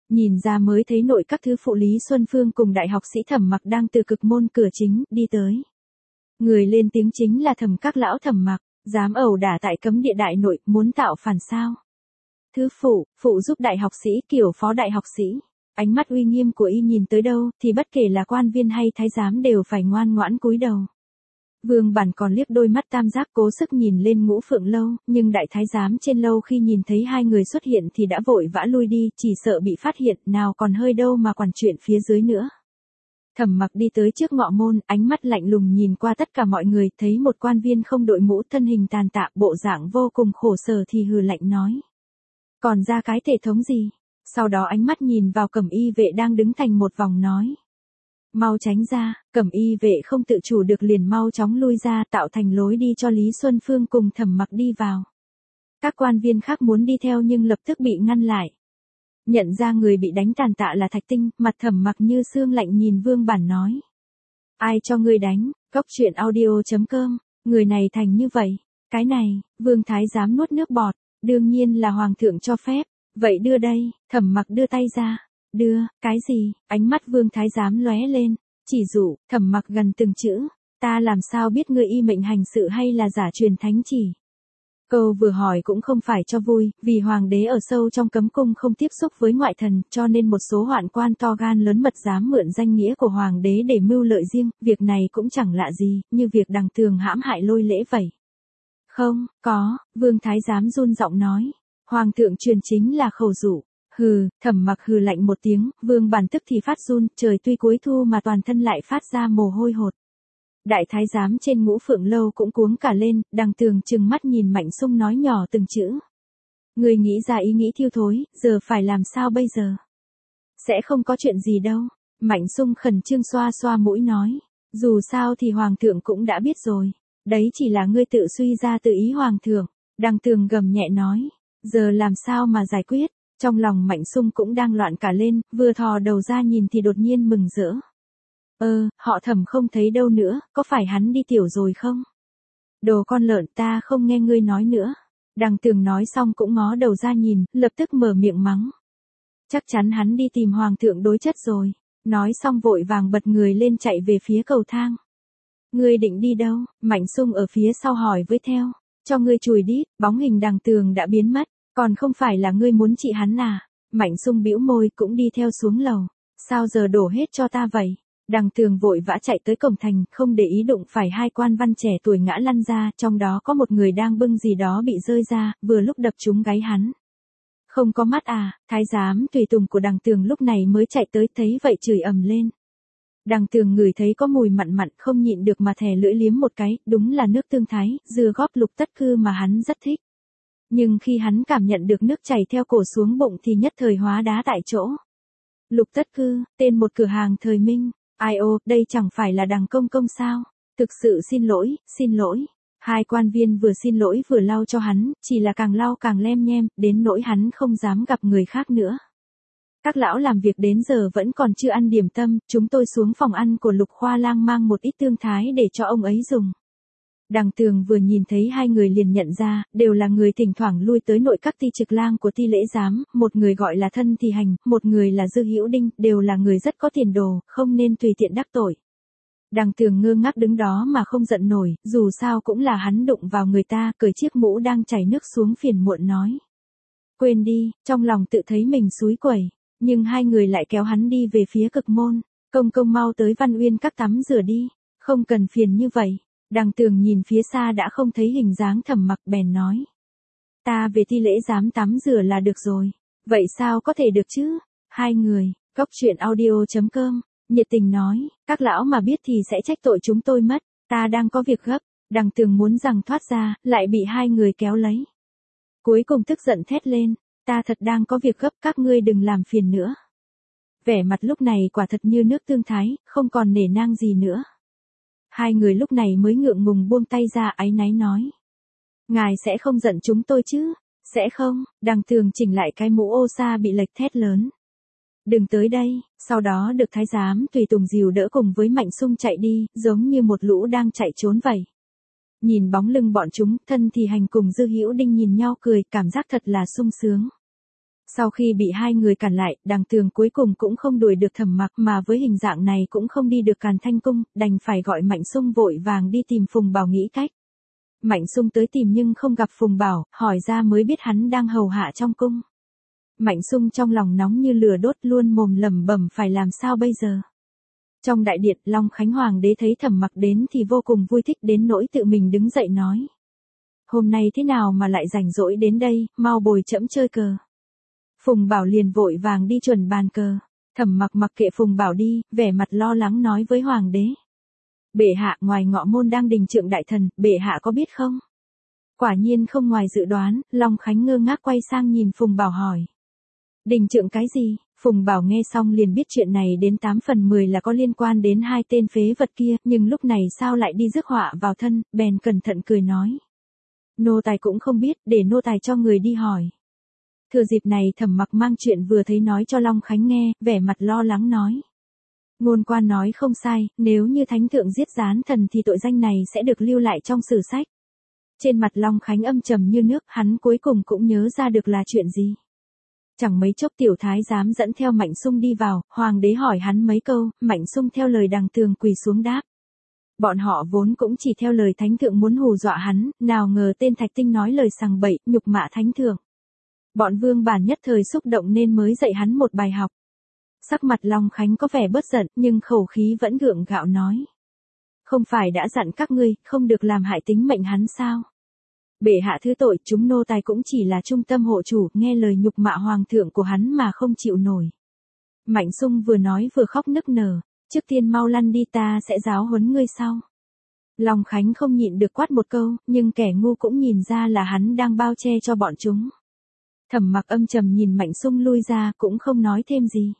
[SPEAKER 1] Nhìn ra mới thấy nội các thứ phụ Lý Xuân Phương cùng đại học sĩ Thẩm Mặc đang từ cực môn cửa chính đi tới. Người lên tiếng chính là Thẩm các lão Thẩm Mặc, dám ẩu đả tại cấm địa đại nội, muốn tạo phản sao? Thứ phụ, phụ giúp đại học sĩ, kiểu phó đại học sĩ. Ánh mắt uy nghiêm của y nhìn tới đâu, thì bất kể là quan viên hay thái giám đều phải ngoan ngoãn cúi đầu. Vương Bản còn liếc đôi mắt tam giác cố sức nhìn lên Ngũ Phượng lâu, nhưng đại thái giám trên lâu khi nhìn thấy hai người xuất hiện thì đã vội vã lui đi, chỉ sợ bị phát hiện, nào còn hơi đâu mà quản chuyện phía dưới nữa. Thẩm Mặc đi tới trước ngọ môn, ánh mắt lạnh lùng nhìn qua tất cả mọi người, thấy một quan viên không đội mũ, thân hình tàn tạ, bộ dạng vô cùng khổ sở thì hừ lạnh nói. Còn ra cái thể thống gì? Sau đó ánh mắt nhìn vào Cẩm y vệ đang đứng thành một vòng nói. Mau tránh ra, Cẩm y vệ không tự chủ được liền mau chóng lui ra, tạo thành lối đi cho Lý Xuân Phương cùng Thẩm Mặc đi vào. Các quan viên khác muốn đi theo nhưng lập tức bị ngăn lại. Nhận ra người bị đánh tàn tạ là Thạch Tinh, mặt Thẩm Mặc như xương lạnh nhìn Vương Bản nói. Ai cho ngươi đánh? Góc truyện audio chấm com, người này thành như vậy. Cái này, Vương Thái giám nuốt nước bọt, đương nhiên là Hoàng thượng cho phép. Vậy đưa đây, Thẩm Mặc đưa tay ra. Đưa, cái gì? Ánh mắt Vương Thái giám lóe lên, chỉ dụ, Thẩm Mặc gần từng chữ. Ta làm sao biết ngươi y mệnh hành sự hay là giả truyền thánh chỉ? Câu vừa hỏi cũng không phải cho vui, vì hoàng đế ở sâu trong cấm cung không tiếp xúc với ngoại thần, cho nên một số hoạn quan to gan lớn mật dám mượn danh nghĩa của hoàng đế để mưu lợi riêng, việc này cũng chẳng lạ gì, như việc Đằng Tường hãm hại Lôi Lễ vậy. Không, có, Vương Thái giám run giọng nói, hoàng thượng truyền chính là khẩu dụ. Hừ, Thẩm Mặc hừ lạnh một tiếng, Vương Bản tức thì phát run, trời tuy cuối thu mà toàn thân lại phát ra mồ hôi hột. Đại thái giám trên Ngũ Phượng lâu cũng cuống cả lên, Đằng Tường trừng mắt nhìn Mạnh Xung nói nhỏ từng chữ. Người nghĩ ra ý nghĩ thiêu thối, giờ phải làm sao bây giờ? Sẽ không có chuyện gì đâu. Mạnh Xung khẩn trương xoa xoa mũi nói. Dù sao thì Hoàng thượng cũng đã biết rồi. Đấy chỉ là ngươi tự suy ra tự ý Hoàng thượng. Đằng Tường gầm nhẹ nói. Giờ làm sao mà giải quyết? Trong lòng Mạnh Xung cũng đang loạn cả lên, vừa thò đầu ra nhìn thì đột nhiên mừng rỡ. Ơ, họ Thẩm không thấy đâu nữa, có phải hắn đi tiểu rồi không? Đồ con lợn, ta không nghe ngươi nói nữa. Đằng Tường nói xong cũng ngó đầu ra nhìn, lập tức mở miệng mắng. Chắc chắn hắn đi tìm Hoàng thượng đối chất rồi. Nói xong vội vàng bật người lên chạy về phía cầu thang. Ngươi định đi đâu? Mạnh Xung ở phía sau hỏi với theo. Cho ngươi chùi đít, bóng hình Đằng Tường đã biến mất. Còn không phải là ngươi muốn trị hắn à? Mạnh Xung bĩu môi cũng đi theo xuống lầu. Sao giờ đổ hết cho ta vậy? Đằng Tường vội vã chạy tới cổng thành, không để ý đụng phải hai quan văn trẻ tuổi ngã lăn ra, trong đó có một người đang bưng gì đó bị rơi ra, vừa lúc đập trúng gáy hắn. Không có mắt à? Thái giám tùy tùng của Đằng Tường lúc này mới chạy tới, thấy vậy chửi ầm lên. Đằng Tường ngửi thấy có mùi mặn mặn, không nhịn được mà thè lưỡi liếm một cái, đúng là nước tương thái, dưa góp Lục Tất Cư mà hắn rất thích. Nhưng khi hắn cảm nhận được nước chảy theo cổ xuống bụng thì nhất thời hóa đá tại chỗ. Lục Tất Cư, tên một cửa hàng thời Minh. Ai ô, đây chẳng phải là Đằng công công sao? Thực sự xin lỗi, xin lỗi. Hai quan viên vừa xin lỗi vừa lau cho hắn, chỉ là càng lau càng lem nhem, đến nỗi hắn không dám gặp người khác nữa. Các lão làm việc đến giờ vẫn còn chưa ăn điểm tâm, chúng tôi xuống phòng ăn của Lục Khoa Lang mang một ít tương thái để cho ông ấy dùng. Đằng Tường vừa nhìn thấy hai người liền nhận ra, đều là người thỉnh thoảng lui tới nội các ty trực lang của ty lễ giám, một người gọi là Thân Thì Hành, một người là Dư Hữu Đinh, đều là người rất có tiền đồ, không nên tùy tiện đắc tội. Đằng Tường ngơ ngác đứng đó mà không giận nổi, dù sao cũng là hắn đụng vào người ta, cởi chiếc mũ đang chảy nước xuống phiền muộn nói. Quên đi, trong lòng tự thấy mình xúi quẩy, nhưng hai người lại kéo hắn đi về phía cực môn, công công mau tới Văn Uyên các tắm rửa đi, không cần phiền như vậy. Đằng Tường nhìn phía xa đã không thấy hình dáng Thẩm Mặc bèn nói. Ta về thi lễ giám tắm rửa là được rồi. Vậy sao có thể được chứ? Hai người, góc truyện audio chấm com, nhiệt tình nói, các lão mà biết thì sẽ trách tội chúng tôi mất, ta đang có việc gấp. Đằng Tường muốn rằng thoát ra, lại bị hai người kéo lấy. Cuối cùng tức giận thét lên, ta thật đang có việc gấp, các ngươi đừng làm phiền nữa. Vẻ mặt lúc này quả thật như nước tương thái, không còn nể nang gì nữa. Hai người lúc này mới ngượng ngùng buông tay ra áy náy nói. Ngài sẽ không giận chúng tôi chứ? Sẽ không, Đằng Tường chỉnh lại cái mũ ô sa bị lệch thét lớn. Đừng tới đây, sau đó được thái giám tùy tùng dìu đỡ cùng với Mạnh Xung chạy đi, giống như một lũ đang chạy trốn vậy. Nhìn bóng lưng bọn chúng, Thân Thì Hành cùng Dư Hữu Đinh nhìn nhau cười, cảm giác thật là sung sướng. Sau khi bị hai người cản lại, Đằng Tường cuối cùng cũng không đuổi được Thẩm Mặc, mà với hình dạng này cũng không đi được Càn Thanh Cung, đành phải gọi Mạnh Xung vội vàng đi tìm Phùng Bảo nghĩ cách. Mạnh Xung tới tìm nhưng không gặp Phùng Bảo, hỏi ra mới biết hắn đang hầu hạ trong cung. Mạnh Xung trong lòng nóng như lửa đốt, luôn mồm lẩm bẩm phải làm sao bây giờ. Trong đại điện, Long Khánh Hoàng đế thấy Thẩm Mặc đến thì vô cùng vui thích đến nỗi tự mình đứng dậy nói. Hôm nay thế nào mà lại rảnh rỗi đến đây, mau bồi trẫm chơi cờ. Phùng Bảo liền vội vàng đi chuẩn bàn cờ. Thẩm Mặc mặc kệ Phùng Bảo đi, vẻ mặt lo lắng nói với Hoàng đế. Bệ hạ, ngoài Ngọ Môn đang đình trượng đại thần, bệ hạ có biết không? Quả nhiên không ngoài dự đoán, Long Khánh ngơ ngác quay sang nhìn Phùng Bảo hỏi. Đình trượng cái gì? Phùng Bảo nghe xong liền biết chuyện này đến tám phần mười là có liên quan đến hai tên phế vật kia, nhưng lúc này sao lại đi rước họa vào thân, bèn cẩn thận cười nói. Nô tài cũng không biết, để nô tài cho người đi hỏi. Thừa dịp này Thẩm Mặc mang chuyện vừa thấy nói cho Long Khánh nghe, vẻ mặt lo lắng nói. Ngôn quan nói không sai, nếu như thánh thượng giết gián thần thì tội danh này sẽ được lưu lại trong sử sách. Trên mặt Long Khánh âm trầm như nước, hắn cuối cùng cũng nhớ ra được là chuyện gì. Chẳng mấy chốc tiểu thái giám dẫn theo Mạnh Xung đi vào, hoàng đế hỏi hắn mấy câu, Mạnh Xung theo lời Đằng Tường quỳ xuống đáp. Bọn họ vốn cũng chỉ theo lời thánh thượng muốn hù dọa hắn, nào ngờ tên Thạch Tinh nói lời sằng bậy, nhục mạ thánh thượng. Bọn vương bản nhất thời xúc động nên mới dạy hắn một bài học. Sắc mặt Long Khánh có vẻ bớt giận, nhưng khẩu khí vẫn gượng gạo nói. Không phải đã dặn các ngươi, không được làm hại tính mệnh hắn sao? Bệ hạ thứ tội, chúng nô tài cũng chỉ là trung tâm hộ chủ, nghe lời nhục mạ hoàng thượng của hắn mà không chịu nổi. Mạnh Xung vừa nói vừa khóc nức nở, trước tiên mau lăn đi, ta sẽ giáo huấn ngươi sau. Long Khánh không nhịn được quát một câu, nhưng kẻ ngu cũng nhìn ra là hắn đang bao che cho bọn chúng. Thẩm Mặc âm trầm nhìn Mạnh Xung lui ra, cũng không nói thêm gì.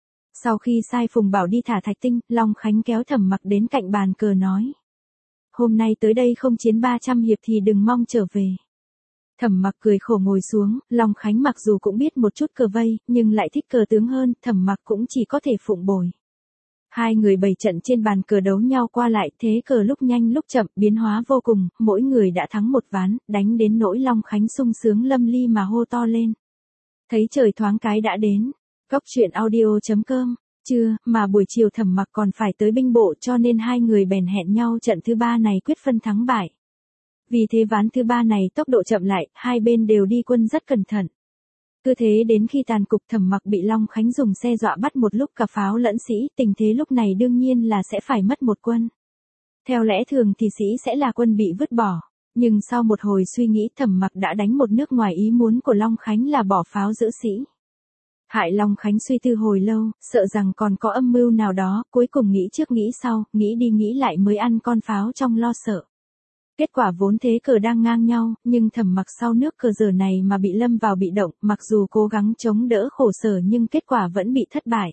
[SPEAKER 1] Sau khi sai Phùng Bảo đi thả Thạch Tinh, Long Khánh kéo Thẩm Mặc đến cạnh bàn cờ nói. Hôm nay tới đây không chiến ba trăm hiệp thì đừng mong trở về. Thẩm Mặc cười khổ ngồi xuống, Long Khánh mặc dù cũng biết một chút cờ vây, nhưng lại thích cờ tướng hơn, Thẩm Mặc cũng chỉ có thể phụng bồi. Hai người bày trận trên bàn cờ đấu nhau qua lại, thế cờ lúc nhanh lúc chậm, biến hóa vô cùng, mỗi người đã thắng một ván, đánh đến nỗi Long Khánh sung sướng lâm ly mà hô to lên. Thấy trời thoáng cái đã đến. Góc truyện audio chấm com. Chưa, mà buổi chiều Thẩm Mặc còn phải tới binh bộ, cho nên hai người bèn hẹn nhau trận thứ ba này quyết phân thắng bại. Vì thế ván thứ ba này tốc độ chậm lại, hai bên đều đi quân rất cẩn thận. Cứ thế đến khi tàn cục, Thẩm Mặc bị Long Khánh dùng xe dọa bắt một lúc cả pháo lẫn sĩ, tình thế lúc này đương nhiên là sẽ phải mất một quân. Theo lẽ thường thì sĩ sẽ là quân bị vứt bỏ, nhưng sau một hồi suy nghĩ Thẩm Mặc đã đánh một nước ngoài ý muốn của Long Khánh là bỏ pháo giữ sĩ. Hại Long Khánh suy tư hồi lâu, sợ rằng còn có âm mưu nào đó, cuối cùng nghĩ trước nghĩ sau, nghĩ đi nghĩ lại mới ăn con pháo trong lo sợ. Kết quả vốn thế cờ đang ngang nhau, nhưng Thẩm Mặc sau nước cờ giờ này mà bị lâm vào bị động, mặc dù cố gắng chống đỡ khổ sở nhưng kết quả vẫn bị thất bại.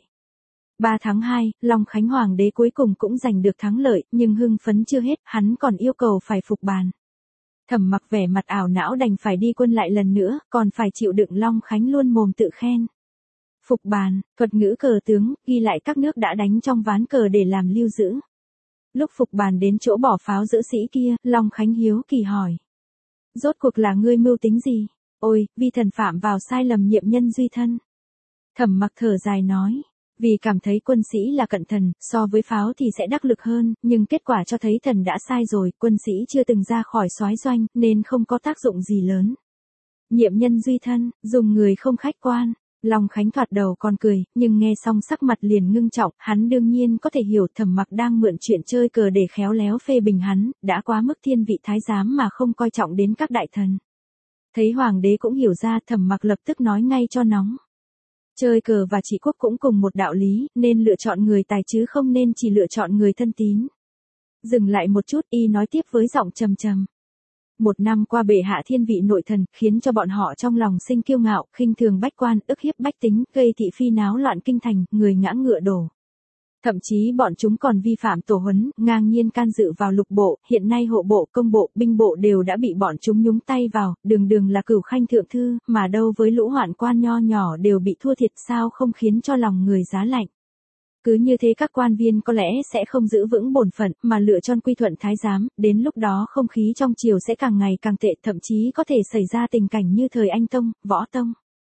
[SPEAKER 1] ba tháng hai, Long Khánh Hoàng đế cuối cùng cũng giành được thắng lợi, nhưng hưng phấn chưa hết, hắn còn yêu cầu phải phục bàn. Thẩm Mặc vẻ mặt ảo não đành phải đi quân lại lần nữa, còn phải chịu đựng Long Khánh luôn mồm tự khen. Phục bàn, thuật ngữ cờ tướng, ghi lại các nước đã đánh trong ván cờ để làm lưu giữ. Lúc phục bàn đến chỗ bỏ pháo giữ sĩ kia, Long Khánh hiếu kỳ hỏi. Rốt cuộc là ngươi mưu tính gì? Ôi, vi thần phạm vào sai lầm nhiệm nhân duy thân. Thẩm Mặc thở dài nói. Vì cảm thấy quân sĩ là cận thần, so với pháo thì sẽ đắc lực hơn, nhưng kết quả cho thấy thần đã sai rồi, quân sĩ chưa từng ra khỏi soái doanh, nên không có tác dụng gì lớn. Nhiệm nhân duy thân, dùng người không khách quan. Long Khánh thoạt đầu còn cười, nhưng nghe xong sắc mặt liền ngưng trọng, hắn đương nhiên có thể hiểu Thẩm Mặc đang mượn chuyện chơi cờ để khéo léo phê bình hắn, đã quá mức thiên vị thái giám mà không coi trọng đến các đại thần. Thấy hoàng đế cũng hiểu ra, Thẩm Mặc lập tức nói ngay cho nóng. Chơi cờ và trị quốc cũng cùng một đạo lý, nên lựa chọn người tài chứ không nên chỉ lựa chọn người thân tín. Dừng lại một chút, y nói tiếp với giọng trầm trầm. Một năm qua bệ hạ thiên vị nội thần, khiến cho bọn họ trong lòng sinh kiêu ngạo, khinh thường bách quan, ức hiếp bách tính, gây thị phi náo loạn kinh thành, người ngã ngựa đổ. Thậm chí bọn chúng còn vi phạm tổ huấn, ngang nhiên can dự vào lục bộ, hiện nay hộ bộ, công bộ, binh bộ đều đã bị bọn chúng nhúng tay vào, đường đường là cửu khanh thượng thư, mà đâu với lũ hoạn quan nho nhỏ đều bị thua thiệt, sao không khiến cho lòng người giá lạnh. Cứ như thế các quan viên có lẽ sẽ không giữ vững bổn phận, mà lựa chọn quy thuận thái giám, đến lúc đó không khí trong triều sẽ càng ngày càng tệ, thậm chí có thể xảy ra tình cảnh như thời Anh Tông, Võ Tông.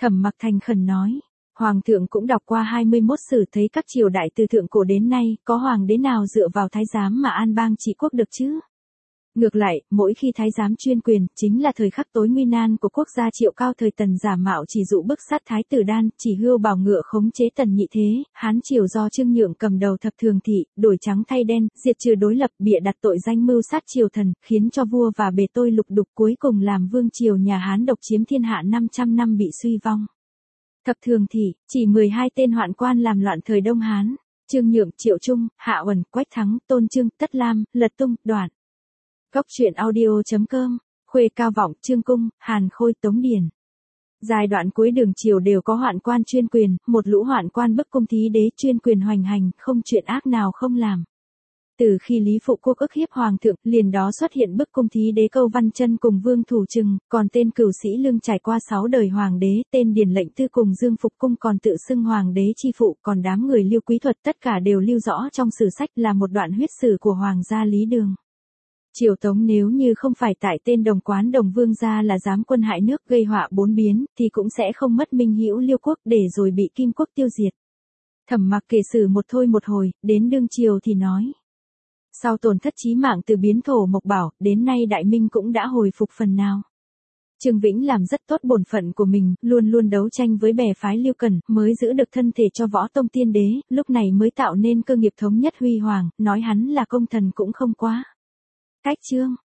[SPEAKER 1] Thẩm Mặc thành khẩn nói. Hoàng thượng cũng đọc qua hai mươi mốt sử, thấy các triều đại từ thượng cổ đến nay, có hoàng đế nào dựa vào thái giám mà an bang trị quốc được chứ? Ngược lại, mỗi khi thái giám chuyên quyền, chính là thời khắc tối nguy nan của quốc gia Triệu Cao thời Tần giả mạo chỉ dụ bức sát thái tử Đan, chỉ hươu bảo ngựa khống chế Tần Nhị Thế, Hán triều do Trương Nhượng cầm đầu thập thường thị, đổi trắng thay đen, diệt trừ đối lập, bịa đặt tội danh mưu sát triều thần, khiến cho vua và bề tôi lục đục, cuối cùng làm vương triều nhà Hán độc chiếm thiên hạ năm trăm năm bị suy vong. Thập thường thị, chỉ mười hai tên hoạn quan làm loạn thời Đông Hán: Trương Nhượng, Triệu Trung, Hạ Uẩn, Quách Thắng, Tôn Trương, Tất Lam, Lật Tung, Đoạn. Góc truyện audio.com, Khuê Cao Vọng, Trương Cung, Hàn Khôi, Tống Điền. Giai đoạn cuối đường triều đều có hoạn quan chuyên quyền, một lũ hoạn quan bức cung thí đế chuyên quyền hoành hành, không chuyện ác nào không làm. Từ khi Lý Phụ Quốc ức hiếp hoàng thượng, liền đó xuất hiện bức cung thí đế Câu Văn Chân cùng Vương Thủ Trừng, còn tên Cửu Sĩ Lương trải qua sáu đời hoàng đế, tên Điền Lệnh Tư cùng Dương Phục Cung còn tự xưng hoàng đế chi phụ, còn đám người Liêu Quý Thuật tất cả đều lưu rõ trong sử sách, là một đoạn huyết sử của hoàng gia Lý Đường. Triều Tống nếu như không phải tại tên Đồng Quán Đồng Vương gia là dám quân hại nước gây họa bốn biến, thì cũng sẽ không mất minh hữu Liêu quốc để rồi bị Kim quốc tiêu diệt. Thẩm Mặc kể sử một thôi một hồi, đến đương triều thì nói. Sau tổn thất chí mạng từ biến thổ Mộc Bảo, đến nay Đại Minh cũng đã hồi phục phần nào. Trương Vĩnh làm rất tốt bổn phận của mình, luôn luôn đấu tranh với bè phái Liêu Cần, mới giữ được thân thể cho Võ Tông Tiên Đế, lúc này mới tạo nên cơ nghiệp thống nhất huy hoàng, nói hắn là công thần cũng không quá. Cách chương